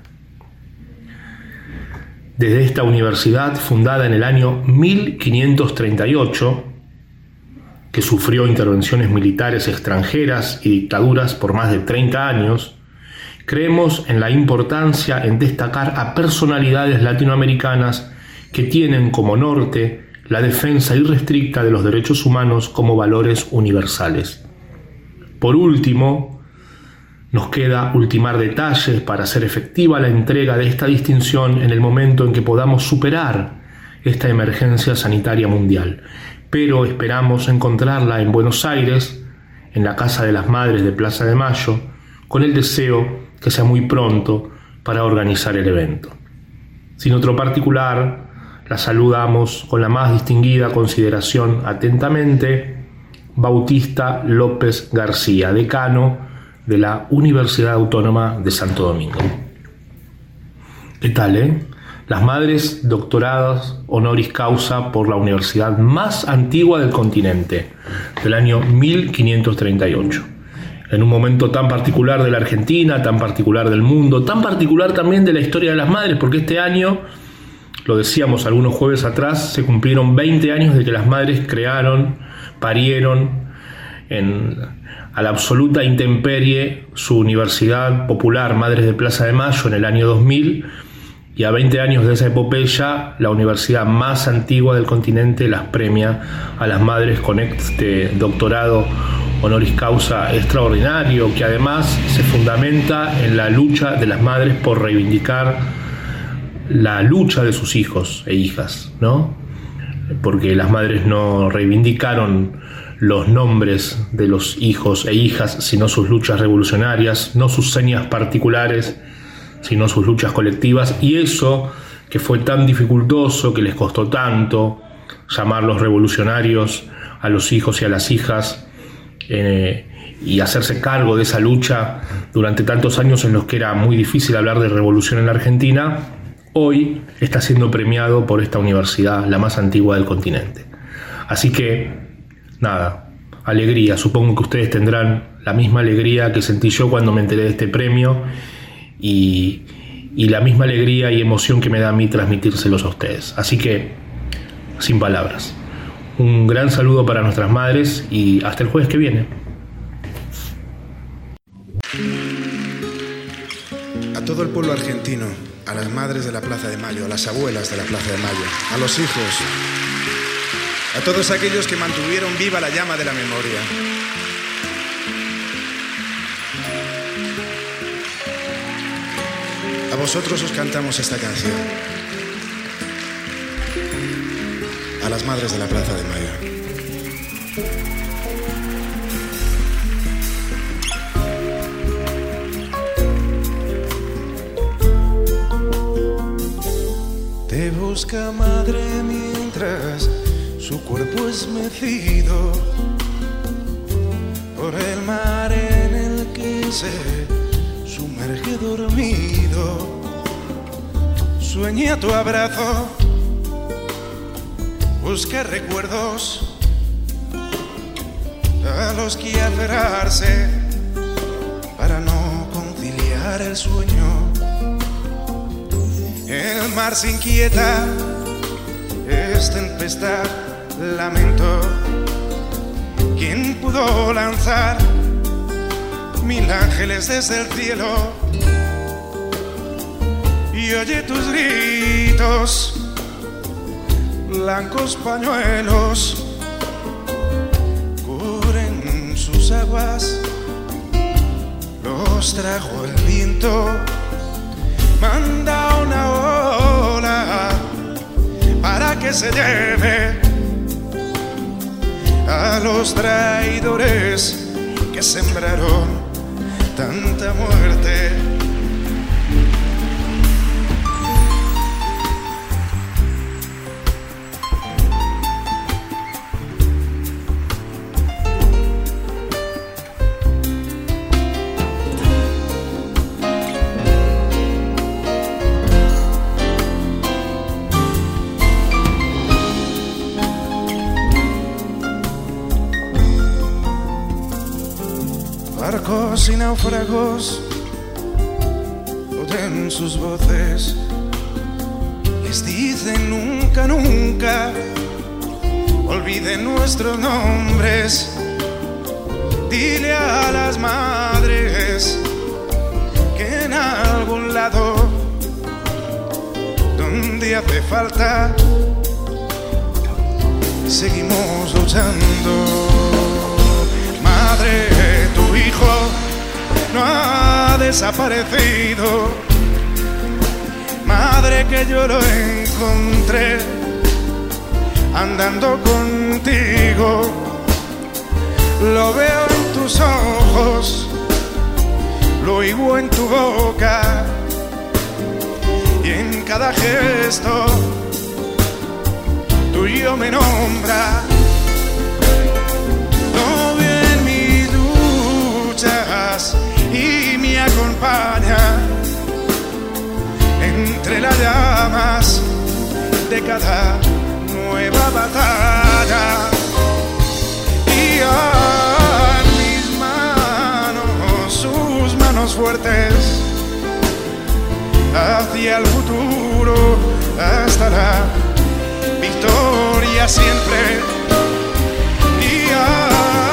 Desde esta universidad, fundada en el año mil quinientos treinta y ocho, que sufrió intervenciones militares extranjeras y dictaduras por más de treinta años, creemos en la importancia en destacar a personalidades latinoamericanas que tienen como norte la defensa irrestricta de los derechos humanos como valores universales. Por último, nos queda ultimar detalles para hacer efectiva la entrega de esta distinción en el momento en que podamos superar esta emergencia sanitaria mundial. Pero esperamos encontrarla en Buenos Aires, en la Casa de las Madres de Plaza de Mayo, con el deseo que sea muy pronto para organizar el evento. Sin otro particular, la saludamos con la más distinguida consideración atentamente, Bautista López García, decano de la Universidad Autónoma de Santo Domingo. ¿Qué tal, eh? Las Madres doctoradas honoris causa por la universidad más antigua del continente, del año mil quinientos treinta y ocho. En un momento tan particular de la Argentina, tan particular del mundo, tan particular también de la historia de las Madres, porque este año, lo decíamos algunos jueves atrás, se cumplieron veinte años de que las Madres crearon, parieron en, a la absoluta intemperie su Universidad Popular Madres de Plaza de Mayo en el año dos mil, y a veinte años de esa epopeya, la universidad más antigua del continente las premia a las Madres con este doctorado honoris causa extraordinario, que además se fundamenta en la lucha de las Madres por reivindicar la lucha de sus hijos e hijas, ¿no? Porque las Madres no reivindicaron los nombres de los hijos e hijas, sino sus luchas revolucionarias, no sus señas particulares, sino sus luchas colectivas, y eso que fue tan dificultoso, que les costó tanto llamarlos revolucionarios a los hijos y a las hijas, eh, y hacerse cargo de esa lucha durante tantos años en los que era muy difícil hablar de revolución en la Argentina, hoy está siendo premiado por esta universidad, la más antigua del continente. Así que, nada, alegría. Supongo que ustedes tendrán la misma alegría que sentí yo cuando me enteré de este premio, y, y la misma alegría y emoción que me da a mí transmitírselos a ustedes. Así que, sin palabras, un gran saludo para nuestras madres y hasta el jueves que viene. A todo el pueblo argentino, a las madres de la Plaza de Mayo, a las abuelas de la Plaza de Mayo, a los hijos, a todos aquellos que mantuvieron viva la llama de la memoria. A vosotros os cantamos esta canción. A las madres de la Plaza de Mayo. Te busca madre mientras su cuerpo es mecido por el mar en el que se sumerge dormido. Sueña tu abrazo, busca recuerdos a los que aferrarse para no conciliar el sueño. El mar se inquieta, es tempestad, lamento. ¿Quién pudo lanzar mil ángeles desde el cielo? Y oye tus gritos, blancos pañuelos cubren sus aguas, los trajo el viento. Manda una ola para que se lleve a los traidores que sembraron tanta muerte. Barcos y náufragos oyen sus voces, les dicen nunca, nunca olviden nuestros nombres. Dile a las madres que en algún lado donde hace falta seguimos luchando. Madre, tu hijo no ha desaparecido. Madre, que yo lo encontré andando contigo. Lo veo en tus ojos, lo oigo en tu boca y en cada gesto tuyo me nombra. Y me acompaña entre las llamas de cada nueva batalla. Y a mis manos, sus manos fuertes, hacia el futuro, hasta la victoria siempre. Y a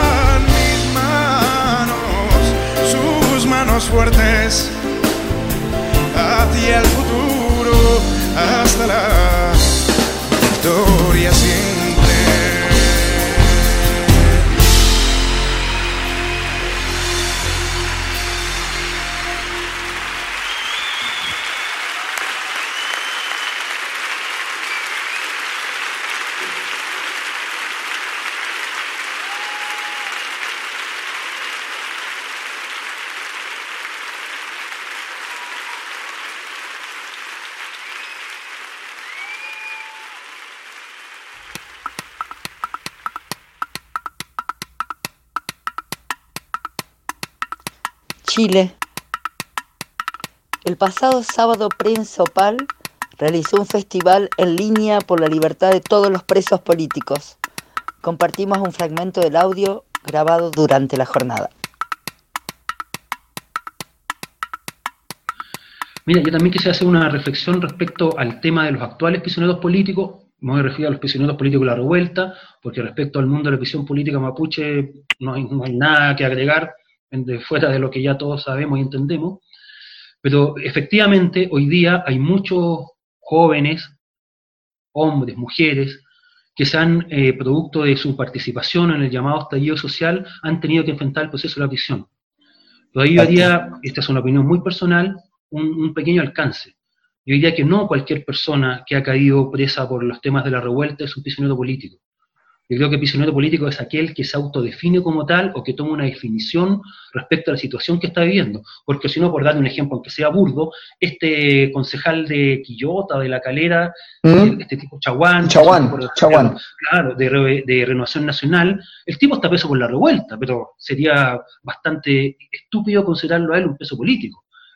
manos fuertes, hacia el futuro, hasta la victoria siempre. Chile. El pasado sábado Prensa Opal realizó un festival en línea por la libertad de todos los presos políticos. Compartimos un fragmento del audio grabado durante la jornada. Mira, yo también quisiera hacer una reflexión respecto al tema de los actuales prisioneros políticos. Me voy a referir a los prisioneros políticos de la revuelta, porque respecto al mundo de la prisión política mapuche no hay, no hay nada que agregar de fuera de lo que ya todos sabemos y entendemos. Pero efectivamente hoy día hay muchos jóvenes, hombres, mujeres, que se han, eh, producto de su participación en el llamado estallido social, han tenido que enfrentar el proceso de la prisión. Pero ahí yo haría, esta es una opinión muy personal, un, un pequeño alcance. Yo diría que no cualquier persona que ha caído presa por los temas de la revuelta es un prisionero político. Yo creo que prisionero político es aquel que se autodefine como tal o que toma una definición respecto a la situación que está viviendo. Porque si no, por darle un ejemplo, aunque sea burdo, este concejal de Quillota, de La Calera, ¿Mm? este tipo Chaguán, Chaguán, Chaguán. Claro, de, re, de Renovación Nacional, el tipo está preso por la revuelta, pero sería bastante estúpido considerarlo a él un preso político.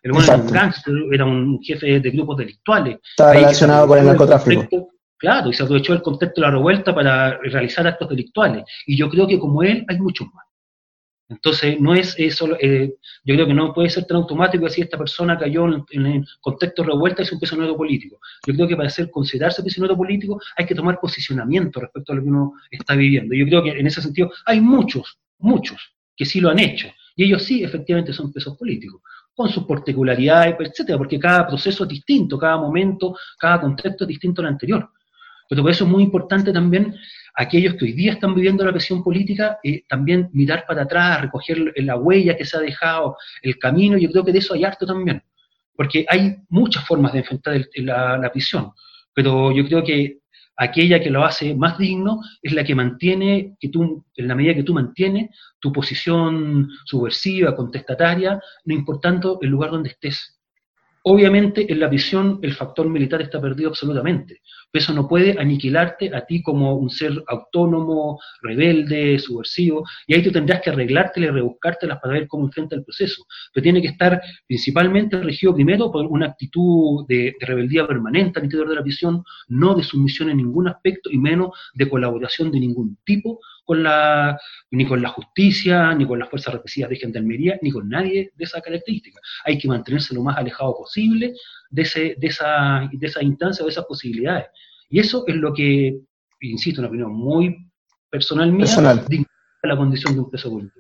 El bueno era un gángster, era un jefe de grupos delictuales. Estaba relacionado con el narcotráfico. Claro, y se aprovechó el contexto de la revuelta para realizar actos delictuales. Y yo creo que como él hay muchos más. Entonces, no es eso, eh, yo creo que no puede ser tan automático decir esta persona cayó en, en el contexto de revuelta y es un prisionero político. Yo creo que para ser considerarse prisionero político hay que tomar posicionamiento respecto a lo que uno está viviendo. Yo creo que en ese sentido hay muchos, muchos que sí lo han hecho. Y ellos sí, efectivamente, son presos políticos, con sus particularidades, etcétera, porque cada proceso es distinto, cada momento, cada contexto es distinto al anterior. Pero por eso es muy importante también aquellos que hoy día están viviendo la presión política, eh, también mirar para atrás, recoger la huella que se ha dejado, el camino. Yo creo que de eso hay harto también, porque hay muchas formas de enfrentar el, la, la prisión, pero yo creo que aquella que lo hace más digno es la que mantiene, que tú, en la medida que tú mantienes tu posición subversiva, contestataria, no importando el lugar donde estés. Obviamente en la prisión el factor militar está perdido absolutamente, pero eso no puede aniquilarte a ti como un ser autónomo, rebelde, subversivo, y ahí tú tendrás que arreglártelas y rebuscártelas para ver cómo enfrenta el proceso. Pero tiene que estar principalmente regido primero por una actitud de, de rebeldía permanente al interior de la prisión, no de sumisión en ningún aspecto y menos de colaboración de ningún tipo con la, ni con la justicia, ni con las fuerzas represivas de gendarmería, ni con nadie de esa característica. Hay que mantenerse lo más alejado posible de, ese, de, esa, de esa instancia o de esas posibilidades. Y eso es lo que, insisto, una opinión muy personal mía, personal. dignifica la condición de un preso político.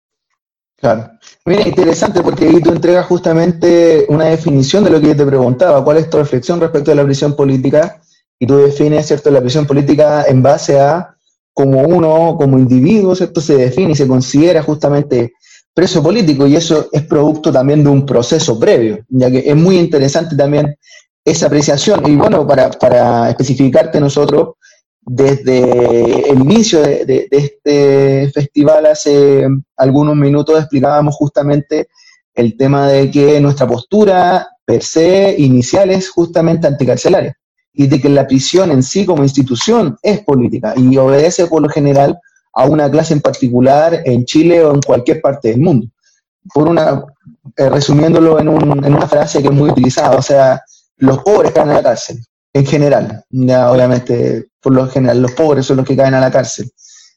Claro. Mira, interesante porque ahí tú entregas justamente una definición de lo que yo te preguntaba, cuál es tu reflexión respecto a la prisión política, y tú defines, ¿cierto?, la prisión política en base a como uno, como individuo, ¿cierto?, se define y se considera justamente preso político, y eso es producto también de un proceso previo, ya que es muy interesante también esa apreciación. Y bueno, para, para especificarte, nosotros, desde el inicio de, de, de este festival, hace algunos minutos, explicábamos justamente el tema de que nuestra postura per se inicial es justamente anticarcelaria, y de que la prisión en sí como institución es política y obedece por lo general a una clase en particular en Chile o en cualquier parte del mundo. Por una, eh, resumiéndolo en, un, en una frase que es muy utilizada, o sea, los pobres caen a la cárcel, en general, ya, obviamente, por lo general, los pobres son los que caen a la cárcel.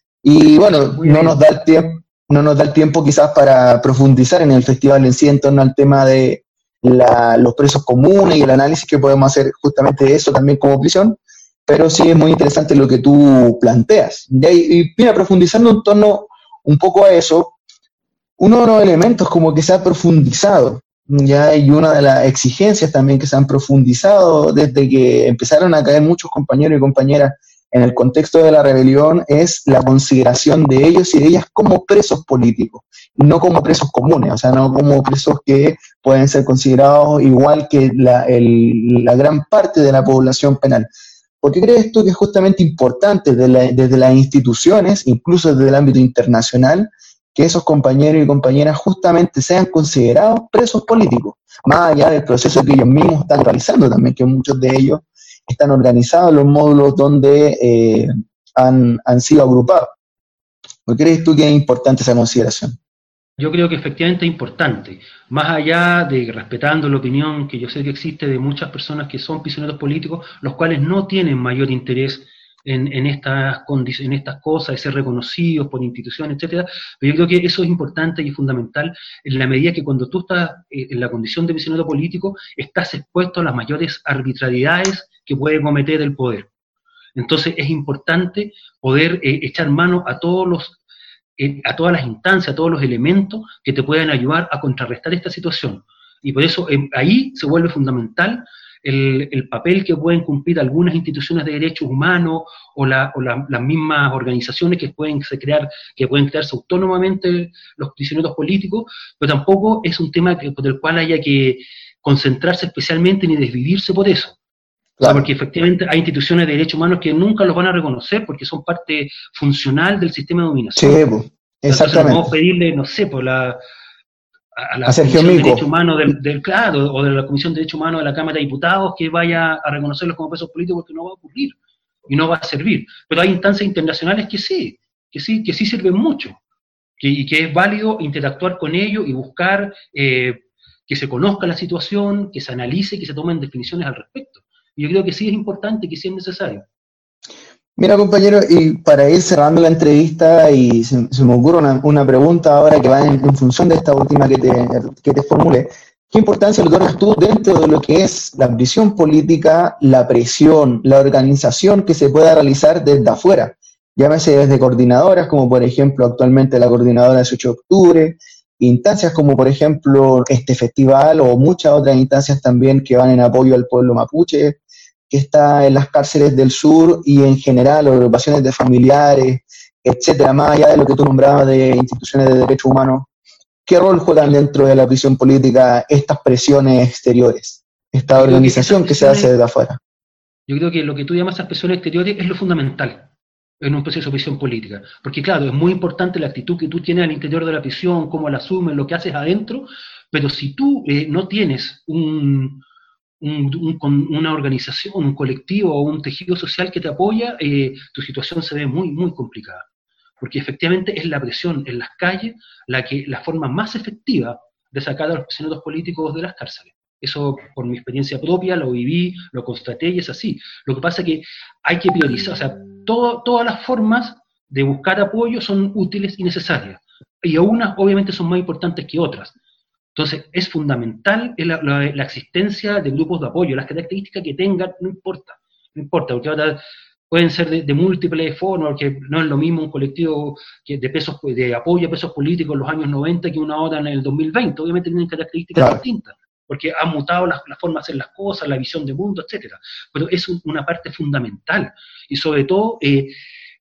Y bueno, no nos da el tiempo, no nos da el tiempo quizás para profundizar en el festival en sí en torno al tema de La, los presos comunes y el análisis que podemos hacer justamente de eso también como prisión, pero sí es muy interesante lo que tú planteas. Y, y mira, profundizando en torno un poco a eso, uno de los elementos como que se ha profundizado, ya, y una de las exigencias también que se han profundizado desde que empezaron a caer muchos compañeros y compañeras en el contexto de la rebelión, es la consideración de ellos y de ellas como presos políticos, no como presos comunes, o sea, no como presos que pueden ser considerados igual que la, el, la gran parte de la población penal. ¿Por qué crees tú que es justamente importante desde, la, desde las instituciones, incluso desde el ámbito internacional, que esos compañeros y compañeras justamente sean considerados presos políticos, más allá del proceso que ellos mismos están realizando también, que muchos de ellos están organizados en los módulos donde eh, han, han sido agrupados? ¿Por qué crees tú que es importante esa consideración? Yo creo que efectivamente es importante, más allá de respetando la opinión que yo sé que existe de muchas personas que son prisioneros políticos, los cuales no tienen mayor interés en, en, estas, en estas cosas, de ser reconocidos por instituciones, etcétera, pero yo creo que eso es importante y es fundamental en la medida que cuando tú estás en la condición de prisionero político, estás expuesto a las mayores arbitrariedades que puede cometer el poder. Entonces es importante poder eh, echar mano a todos los a todas las instancias, a todos los elementos que te puedan ayudar a contrarrestar esta situación. Y por eso eh, ahí se vuelve fundamental el, el papel que pueden cumplir algunas instituciones de derechos humanos o, la, o la, las mismas organizaciones que pueden, se crear, que pueden crearse autónomamente los prisioneros políticos, pero tampoco es un tema que, por el cual haya que concentrarse especialmente ni desvivirse por eso. Claro. O sea, porque efectivamente hay instituciones de derechos humanos que nunca los van a reconocer porque son parte funcional del sistema de dominación. Sí, pues, exactamente. Entonces no podemos pedirle, no sé, por la, a la a Comisión de Derechos Humanos del, del claro, o de la Comisión de Derechos Humanos de la Cámara de Diputados que vaya a reconocerlos como presos políticos, porque no va a ocurrir y no va a servir. Pero hay instancias internacionales que sí, que sí, que sí sirven mucho, que, y que es válido interactuar con ellos y buscar eh, que se conozca la situación, que se analice, que se tomen definiciones al respecto. Y yo creo que sí es importante, que sí es necesario. Mira, compañero, y para ir cerrando la entrevista, y se, se me ocurre una, una pregunta ahora que va en, en función de esta última que te, que te formulé. ¿Qué importancia le otorgas tú dentro de lo que es la visión política, la presión, la organización que se pueda realizar desde afuera? Llámese desde coordinadoras, como por ejemplo actualmente la coordinadora dieciocho de octubre, instancias como por ejemplo este festival o muchas otras instancias también que van en apoyo al pueblo mapuche, que está en las cárceles del sur y en general agrupaciones de familiares, etcétera, más allá de lo que tú nombrabas de instituciones de derechos humanos. ¿Qué rol juegan dentro de la prisión política estas presiones exteriores, esta organización que, que se hace desde afuera? Yo creo que lo que tú llamas las presiones exteriores es lo fundamental en un proceso de prisión política, porque claro, es muy importante la actitud que tú tienes al interior de la prisión, cómo la asumes, lo que haces adentro, pero si tú eh, no tienes un... Un, un, una organización, un colectivo o un tejido social que te apoya, eh, tu situación se ve muy, muy complicada. Porque efectivamente es la presión en las calles la, que, la forma más efectiva de sacar a los prisioneros políticos de las cárceles. Eso, por mi experiencia propia, lo viví, lo constaté y es así. Lo que pasa es que hay que priorizar, o sea, todo, todas las formas de buscar apoyo son útiles y necesarias. Y unas, obviamente, son más importantes que otras. Entonces, es fundamental la, la, la existencia de grupos de apoyo. Las características que tengan, no importa, no importa, porque ahora pueden ser de, de múltiples formas, porque no es lo mismo un colectivo que de, pesos, de apoyo a pesos políticos en los años noventa que una hora en el dos mil veinte. Obviamente tienen características claro. distintas, porque han mutado las, las formas de hacer las cosas, la visión de mundo, etcétera. Pero es un, una parte fundamental, y sobre todo... Eh,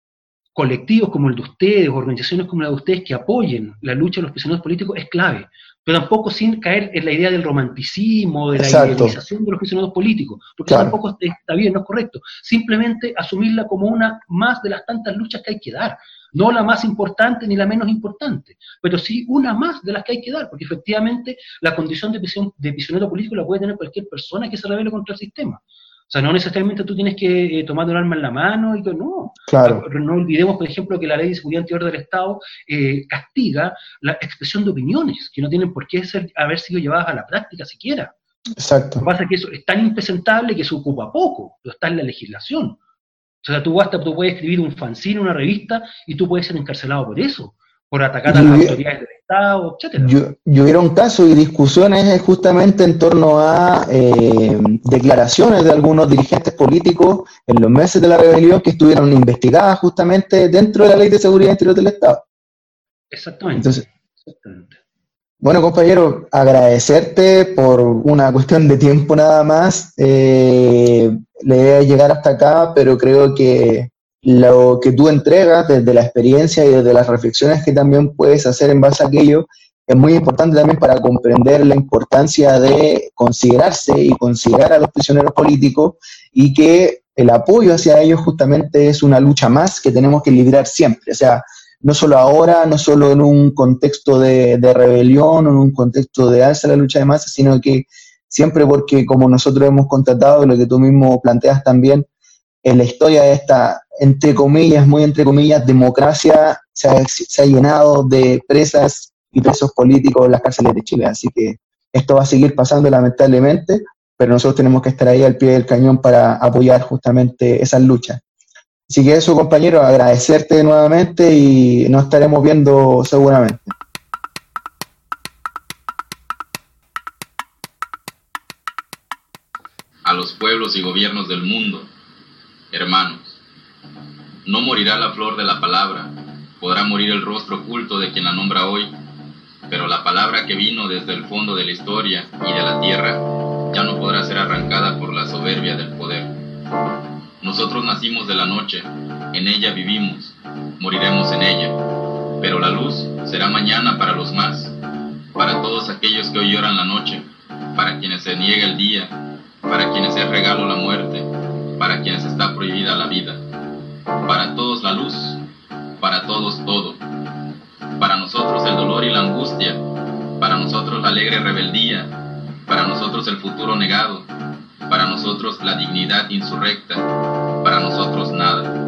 colectivos como el de ustedes, organizaciones como la de ustedes que apoyen la lucha de los prisioneros políticos es clave, pero tampoco sin caer en la idea del romanticismo, de la Exacto. idealización de los prisioneros políticos, porque claro. tampoco está bien, no es correcto. Simplemente asumirla como una más de las tantas luchas que hay que dar, no la más importante ni la menos importante, pero sí una más de las que hay que dar, porque efectivamente la condición de, prisión, de prisionero político la puede tener cualquier persona que se rebele contra el sistema. O sea, no necesariamente tú tienes que eh, tomar un arma en la mano y que no. Claro. No olvidemos, por ejemplo, que la Ley de Seguridad Interior del Estado eh, castiga la expresión de opiniones, que no tienen por qué ser, haber sido llevadas a la práctica siquiera. Exacto. Lo que pasa es que eso es tan impresentable que se ocupa poco, pero está en la legislación. O sea, tú, basta, tú puedes escribir un fanzine, una revista, y tú puedes ser encarcelado por eso, por atacar a las autoridades del Estado, etcétera. Yo, yo hubieron casos y discusiones justamente en torno a eh, declaraciones de algunos dirigentes políticos en los meses de la rebelión que estuvieron investigadas justamente dentro de la Ley de Seguridad Interior del Estado. Exactamente. Entonces, Exactamente. Bueno, compañero, agradecerte por una cuestión de tiempo nada más. Eh, le voy a llegar hasta acá, pero creo que lo que tú entregas desde la experiencia y desde las reflexiones que también puedes hacer en base a aquello es muy importante también para comprender la importancia de considerarse y considerar a los prisioneros políticos, y que el apoyo hacia ellos justamente es una lucha más que tenemos que librar siempre. O sea, no solo ahora, no solo en un contexto de, de rebelión o en un contexto de alza de la lucha de masas, sino que siempre, porque como nosotros hemos constatado, lo que tú mismo planteas también, en la historia de esta, entre comillas, muy entre comillas, democracia, se ha, se ha llenado de presas y presos políticos en las cárceles de Chile. Así que esto va a seguir pasando lamentablemente, pero nosotros tenemos que estar ahí al pie del cañón para apoyar justamente esas luchas. Así que eso, compañero, agradecerte nuevamente y nos estaremos viendo seguramente. A los pueblos y gobiernos del mundo, hermanos, no morirá la flor de la palabra, podrá morir el rostro oculto de quien la nombra hoy, pero la palabra que vino desde el fondo de la historia y de la tierra ya no podrá ser arrancada por la soberbia del poder. Nosotros nacimos de la noche, en ella vivimos, moriremos en ella, pero la luz será mañana para los más, para todos aquellos que hoy lloran la noche, para quienes se niega el día, para quienes es regalo la muerte, para quienes está prohibida la vida, para todos la luz, para todos todo, para nosotros el dolor y la angustia, para nosotros la alegre rebeldía, para nosotros el futuro negado, para nosotros la dignidad insurrecta, para nosotros nada.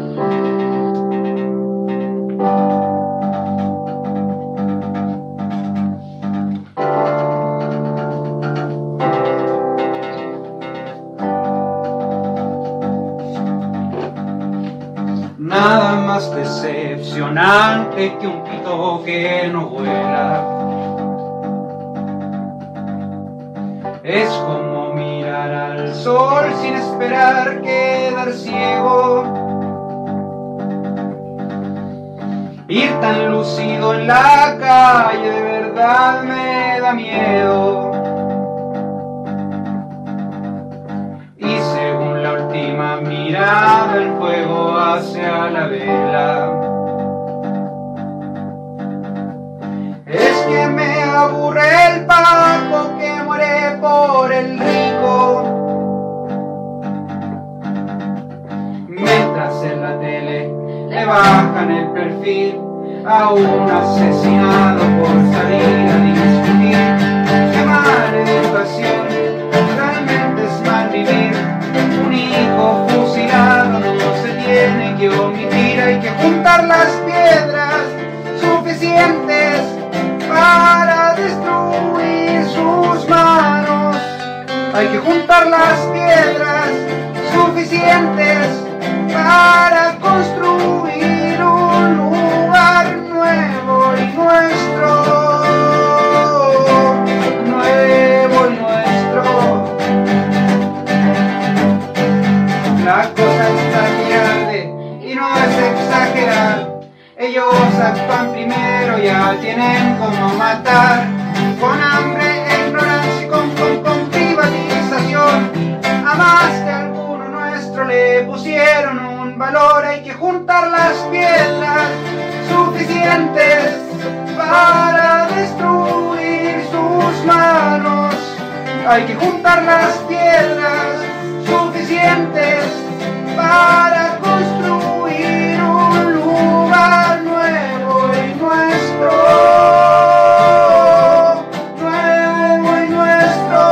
emocionante que un pito que no vuela. Es como mirar al sol sin esperar quedar ciego. Ir tan lucido en la calle de verdad me da miedo. Y según la última mirada el fuego hacia la vela. Es que me aburre el paco que muere por el rico. Mientras en la tele le bajan el perfil a un asesinado por salir a discutir. Qué mala educación, realmente es mal vivir. Un hijo fusilado no se tiene que omitir. Hay que juntar las piedras suficientes para destruir sus manos. Hay que juntar las piedras suficientes para construir un lugar nuevo y nuestro. Nuevo y nuestro. La cosa está que arde y no es exagerar. Ellos actúan primero, ya tienen como matar. Con hambre, e ignorancia y con, con, con privatización. A más que alguno nuestro le pusieron un valor. Hay que juntar las piedras suficientes para destruir sus manos. Hay que juntar las piedras suficientes para construir un lugar nuevo y nuestro. Nuevo y nuestro.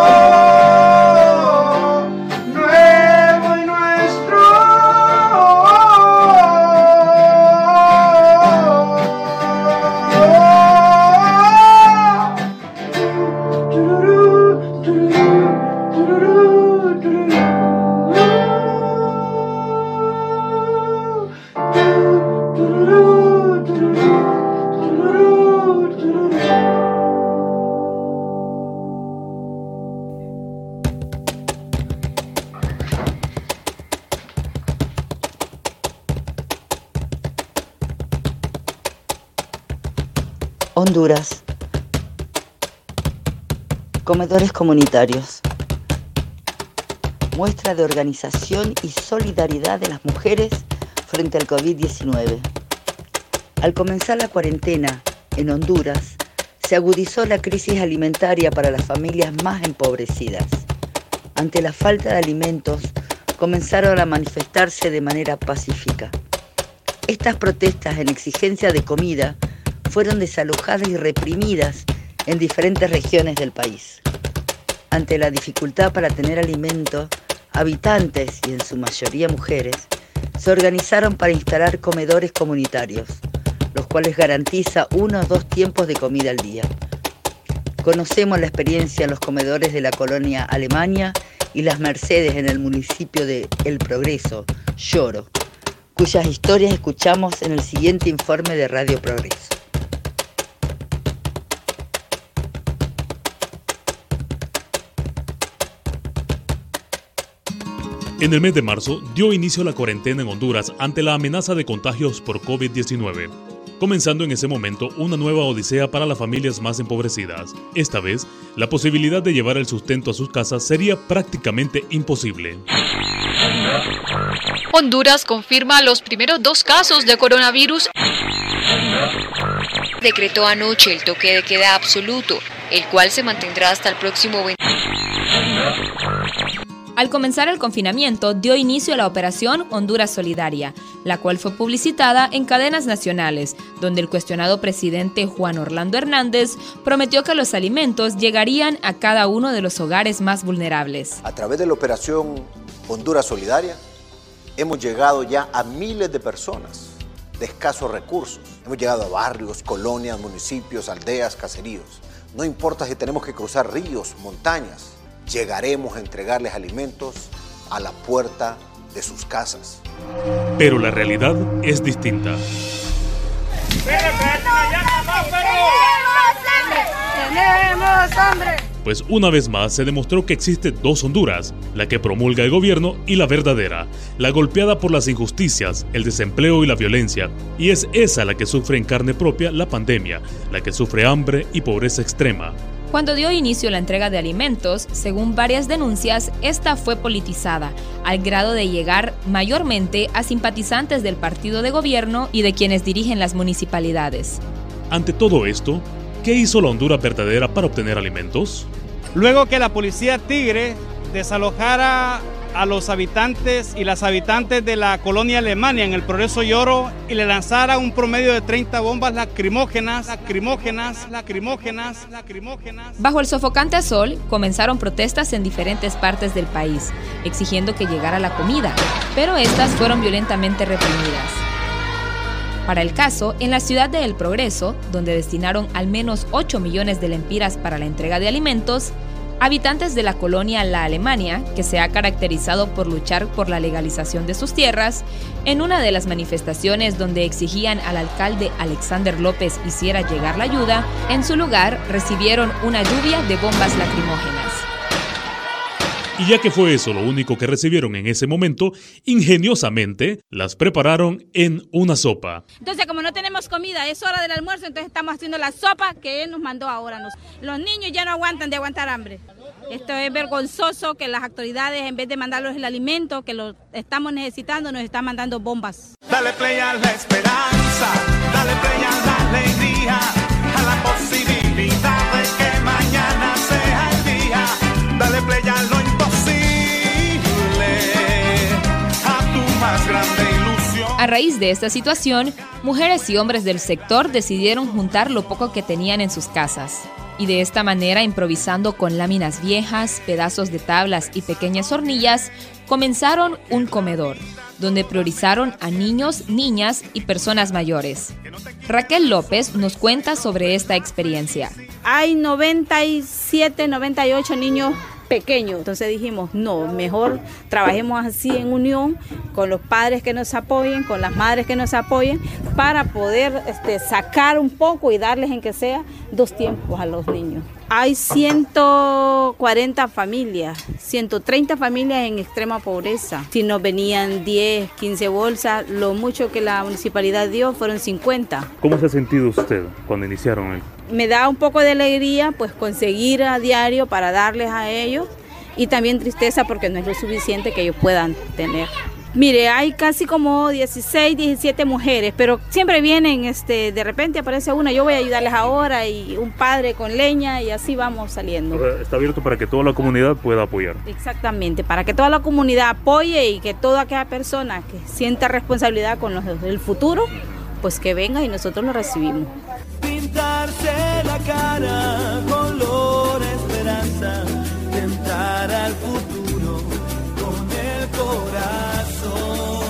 Nuevo y nuestro. Tururú, tururú, tururú, tururú. Honduras. Comedores comunitarios. Muestra de organización y solidaridad de las mujeres frente al COVID diecinueve. Al comenzar la cuarentena en Honduras, se agudizó la crisis alimentaria para las familias más empobrecidas. Ante la falta de alimentos, comenzaron a manifestarse de manera pacífica. Estas protestas en exigencia de comida fueron desalojadas y reprimidas en diferentes regiones del país. Ante la dificultad para tener alimento, habitantes, y en su mayoría mujeres, se organizaron para instalar comedores comunitarios, los cuales garantizan uno o dos tiempos de comida al día. Conocemos la experiencia en los comedores de la colonia Alemania y Las Mercedes en el municipio de El Progreso, Lloro, cuyas historias escuchamos en el siguiente informe de Radio Progreso. En el mes de marzo dio inicio la cuarentena en Honduras ante la amenaza de contagios por COVID diecinueve, comenzando en ese momento una nueva odisea para las familias más empobrecidas. Esta vez, la posibilidad de llevar el sustento a sus casas sería prácticamente imposible. Honduras confirma los primeros dos casos de coronavirus. Decretó anoche el toque de queda absoluto, el cual se mantendrá hasta el próximo veinte. Al comenzar el confinamiento, dio inicio a la operación Honduras Solidaria, la cual fue publicitada en cadenas nacionales, donde el cuestionado presidente Juan Orlando Hernández prometió que los alimentos llegarían a cada uno de los hogares más vulnerables. A través de la operación Honduras Solidaria, hemos llegado ya a miles de personas de escasos recursos. Hemos llegado a barrios, colonias, municipios, aldeas, caseríos. No importa si tenemos que cruzar ríos, montañas, llegaremos a entregarles alimentos a la puerta de sus casas. Pero la realidad es distinta. ¡Tenemos hambre! Pues una vez más se demostró que existe dos Honduras, la que promulga el gobierno y la verdadera, la golpeada por las injusticias, el desempleo y la violencia, y es esa la que sufre en carne propia la pandemia, la que sufre hambre y pobreza extrema. Cuando dio inicio la entrega de alimentos, según varias denuncias, esta fue politizada, al grado de llegar mayormente a simpatizantes del partido de gobierno y de quienes dirigen las municipalidades. Ante todo esto, ¿qué hizo la Honduras verdadera para obtener alimentos? Luego que la policía Tigre desalojara a los habitantes y las habitantes de la colonia Alemania en el Progreso y Oro y le lanzara un promedio de treinta bombas lacrimógenas, lacrimógenas, lacrimógenas, lacrimógenas. Bajo el sofocante sol, comenzaron protestas en diferentes partes del país, exigiendo que llegara la comida, pero estas fueron violentamente reprimidas. Para el caso, en la ciudad de El Progreso, donde destinaron al menos ocho millones de lempiras para la entrega de alimentos, habitantes de la colonia La Alemania, que se ha caracterizado por luchar por la legalización de sus tierras, en una de las manifestaciones donde exigían al alcalde Alexander López hiciera llegar la ayuda, en su lugar recibieron una lluvia de bombas lacrimógenas. Y ya que fue eso lo único que recibieron en ese momento, ingeniosamente las prepararon en una sopa. Entonces, como no tenemos comida, es hora del almuerzo, entonces estamos haciendo la sopa que él nos mandó ahora. Nos, los niños ya no aguantan de aguantar hambre. Esto es vergonzoso que las autoridades, en vez de mandarlos el alimento que lo estamos necesitando, nos están mandando bombas. Dale play a la esperanza, dale play a la alegría, a la posibilidad de que mañana sea el día. Dale play a lo A raíz de esta situación, mujeres y hombres del sector decidieron juntar lo poco que tenían en sus casas. Y de esta manera, improvisando con láminas viejas, pedazos de tablas y pequeñas hornillas, comenzaron un comedor, donde priorizaron a niños, niñas y personas mayores. Raquel López nos cuenta sobre esta experiencia. Hay noventa y siete, noventa y ocho niños pequeños, entonces dijimos, no, mejor trabajemos así en unión con los padres que nos apoyen, con las madres que nos apoyen, para poder este, sacar un poco y darles en que sea dos tiempos a los niños. Hay ciento cuarenta familias, ciento treinta familias en extrema pobreza. Si nos venían diez, quince bolsas, lo mucho que la municipalidad dio fueron cincuenta. ¿Cómo se ha sentido usted cuando iniciaron el? Me da un poco de alegría pues conseguir a diario para darles a ellos, y también tristeza porque no es lo suficiente que ellos puedan tener. Mire, hay casi como dieciséis, diecisiete mujeres, pero siempre vienen, este, de repente aparece una, yo voy a ayudarles ahora, y un padre con leña, y así vamos saliendo. Está abierto para que toda la comunidad pueda apoyar. Exactamente, para que toda la comunidad apoye y que toda aquella persona que sienta responsabilidad con los, el futuro, pues que venga y nosotros lo recibimos. Pintarse la cara, color esperanza, tentar al futuro con el corazón.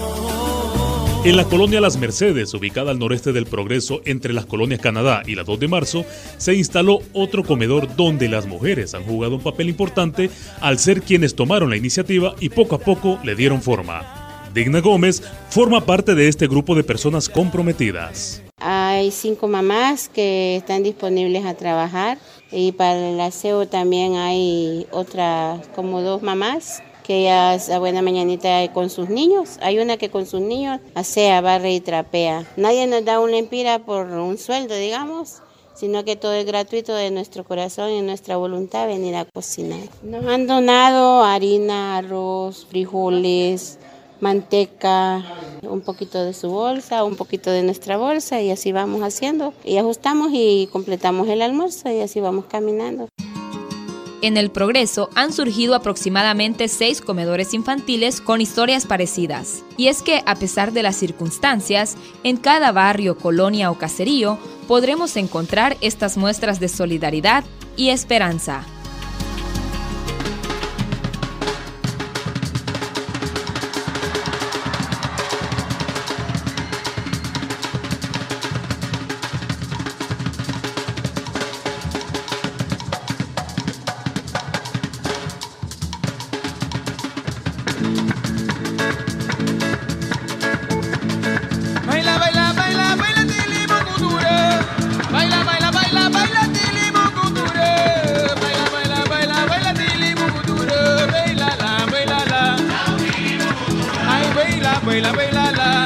En la colonia Las Mercedes, ubicada al noreste del Progreso, entre las colonias Canadá y la dos de marzo, se instaló otro comedor donde las mujeres han jugado un papel importante al ser quienes tomaron la iniciativa y poco a poco le dieron forma. Digna Gómez forma parte de este grupo de personas comprometidas. Hay cinco mamás que están disponibles a trabajar, y para el aseo también hay otras como dos mamás que ellas a buena mañanita con sus niños. Hay una que con sus niños asea, barre y trapea. Nadie nos da una lempira por un sueldo, digamos, sino que todo es gratuito de nuestro corazón y nuestra voluntad venir a cocinar. Nos han donado harina, arroz, frijoles, manteca, un poquito de su bolsa, un poquito de nuestra bolsa, y así vamos haciendo. Y ajustamos y completamos el almuerzo, y así vamos caminando. En El Progreso han surgido aproximadamente seis comedores infantiles con historias parecidas. Y es que, a pesar de las circunstancias, en cada barrio, colonia o caserío podremos encontrar estas muestras de solidaridad y esperanza. Baila, baila, baila, baila, dile, baila, baila, la.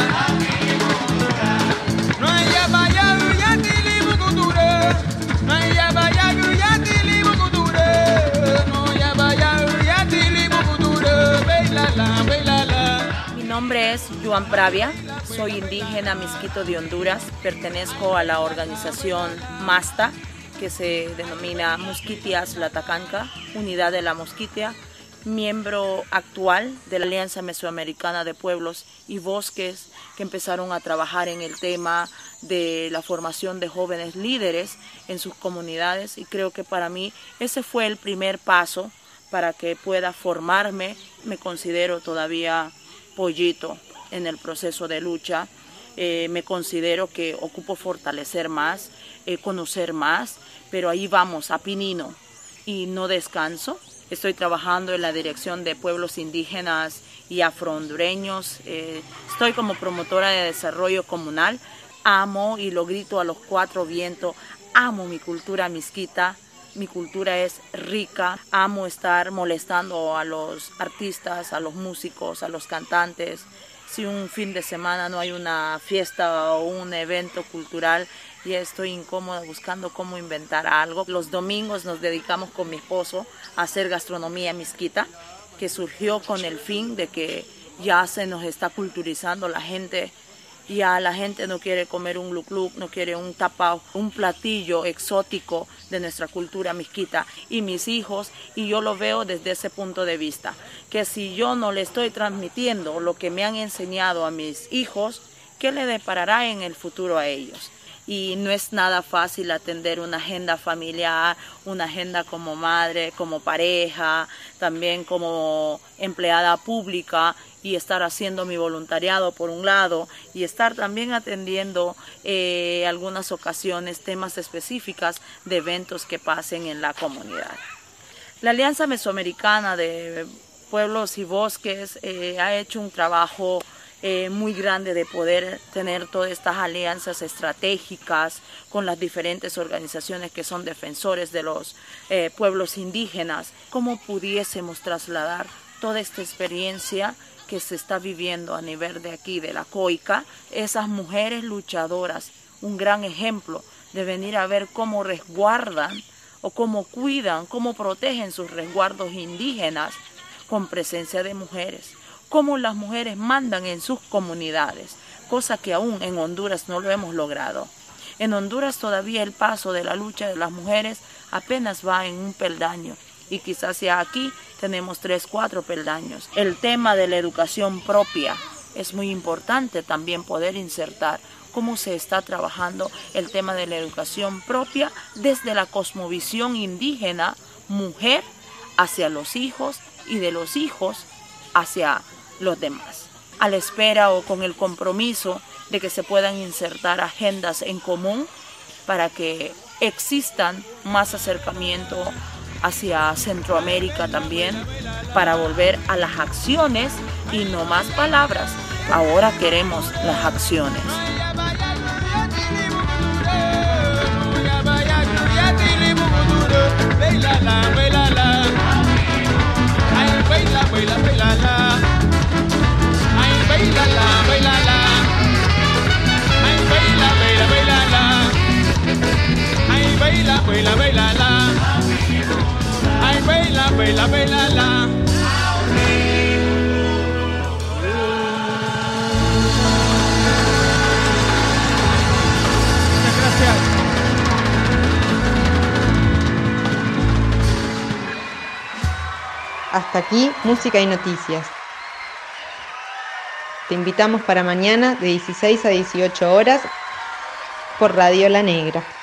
No hay ya vaya, ya tilibu cultura. No hay ya vaya, ya tilibu cultura. No ya vaya, ya tilibu cultura. Baila, la, baila, la. Mi nombre es Joan Pravia, soy indígena Misquito de Honduras, pertenezco a la organización MASTA, que se denomina Musquitia Xlatacanca, Unidad de la Musquitia, miembro actual de la Alianza Mesoamericana de Pueblos y Bosques, que empezaron a trabajar en el tema de la formación de jóvenes líderes en sus comunidades, y creo que para mí ese fue el primer paso para que pueda formarme. Me considero todavía pollito en el proceso de lucha, eh, me considero que ocupo fortalecer más, eh, conocer más, pero ahí vamos, a pinino, y no descanso. Estoy trabajando en la dirección de pueblos indígenas y afrohondureños, eh, estoy como promotora de desarrollo comunal, amo y lo grito a los cuatro vientos, amo mi cultura misquita. Mi cultura es rica, amo estar molestando a los artistas, a los músicos, a los cantantes. Si un fin de semana no hay una fiesta o un evento cultural, ya estoy incómoda buscando cómo inventar algo. Los domingos nos dedicamos con mi esposo a hacer gastronomía misquita, que surgió con el fin de que ya se nos está culturizando la gente. Ya la gente no quiere comer un luc-luc, no quiere un tapao, un platillo exótico de nuestra cultura misquita. Y mis hijos, y yo lo veo desde ese punto de vista, que si yo no le estoy transmitiendo lo que me han enseñado a mis hijos, ¿qué le deparará en el futuro a ellos? Y no es nada fácil atender una agenda familiar, una agenda como madre, como pareja, también como empleada pública, y estar haciendo mi voluntariado por un lado y estar también atendiendo eh, algunas ocasiones temas específicas de eventos que pasen en la comunidad. La Alianza Mesoamericana de Pueblos y Bosques eh, ha hecho un trabajo Eh, muy grande de poder tener todas estas alianzas estratégicas con las diferentes organizaciones que son defensores de los eh, pueblos indígenas. ¿Cómo pudiésemos trasladar toda esta experiencia que se está viviendo a nivel de aquí, de la COICA? Esas mujeres luchadoras, un gran ejemplo de venir a ver cómo resguardan o cómo cuidan, cómo protegen sus resguardos indígenas con presencia de mujeres. Cómo las mujeres mandan en sus comunidades, cosa que aún en Honduras no lo hemos logrado. En Honduras todavía el paso de la lucha de las mujeres apenas va en un peldaño, y quizás ya aquí tenemos tres, cuatro peldaños. El tema de la educación propia es muy importante también poder insertar cómo se está trabajando el tema de la educación propia desde la cosmovisión indígena, mujer hacia los hijos y de los hijos hacia los demás, a la espera o con el compromiso de que se puedan insertar agendas en común para que existan más acercamiento hacia Centroamérica también, para volver a las acciones y no más palabras. Ahora queremos las acciones. Baila la, baila la, ay baila, baila, baila la, ay baila, baila, baila la, ay baila, baila, baila la. Muchas gracias. Hasta aquí, música y noticias. Te invitamos para mañana de dieciséis a dieciocho horas por Radio La Negra.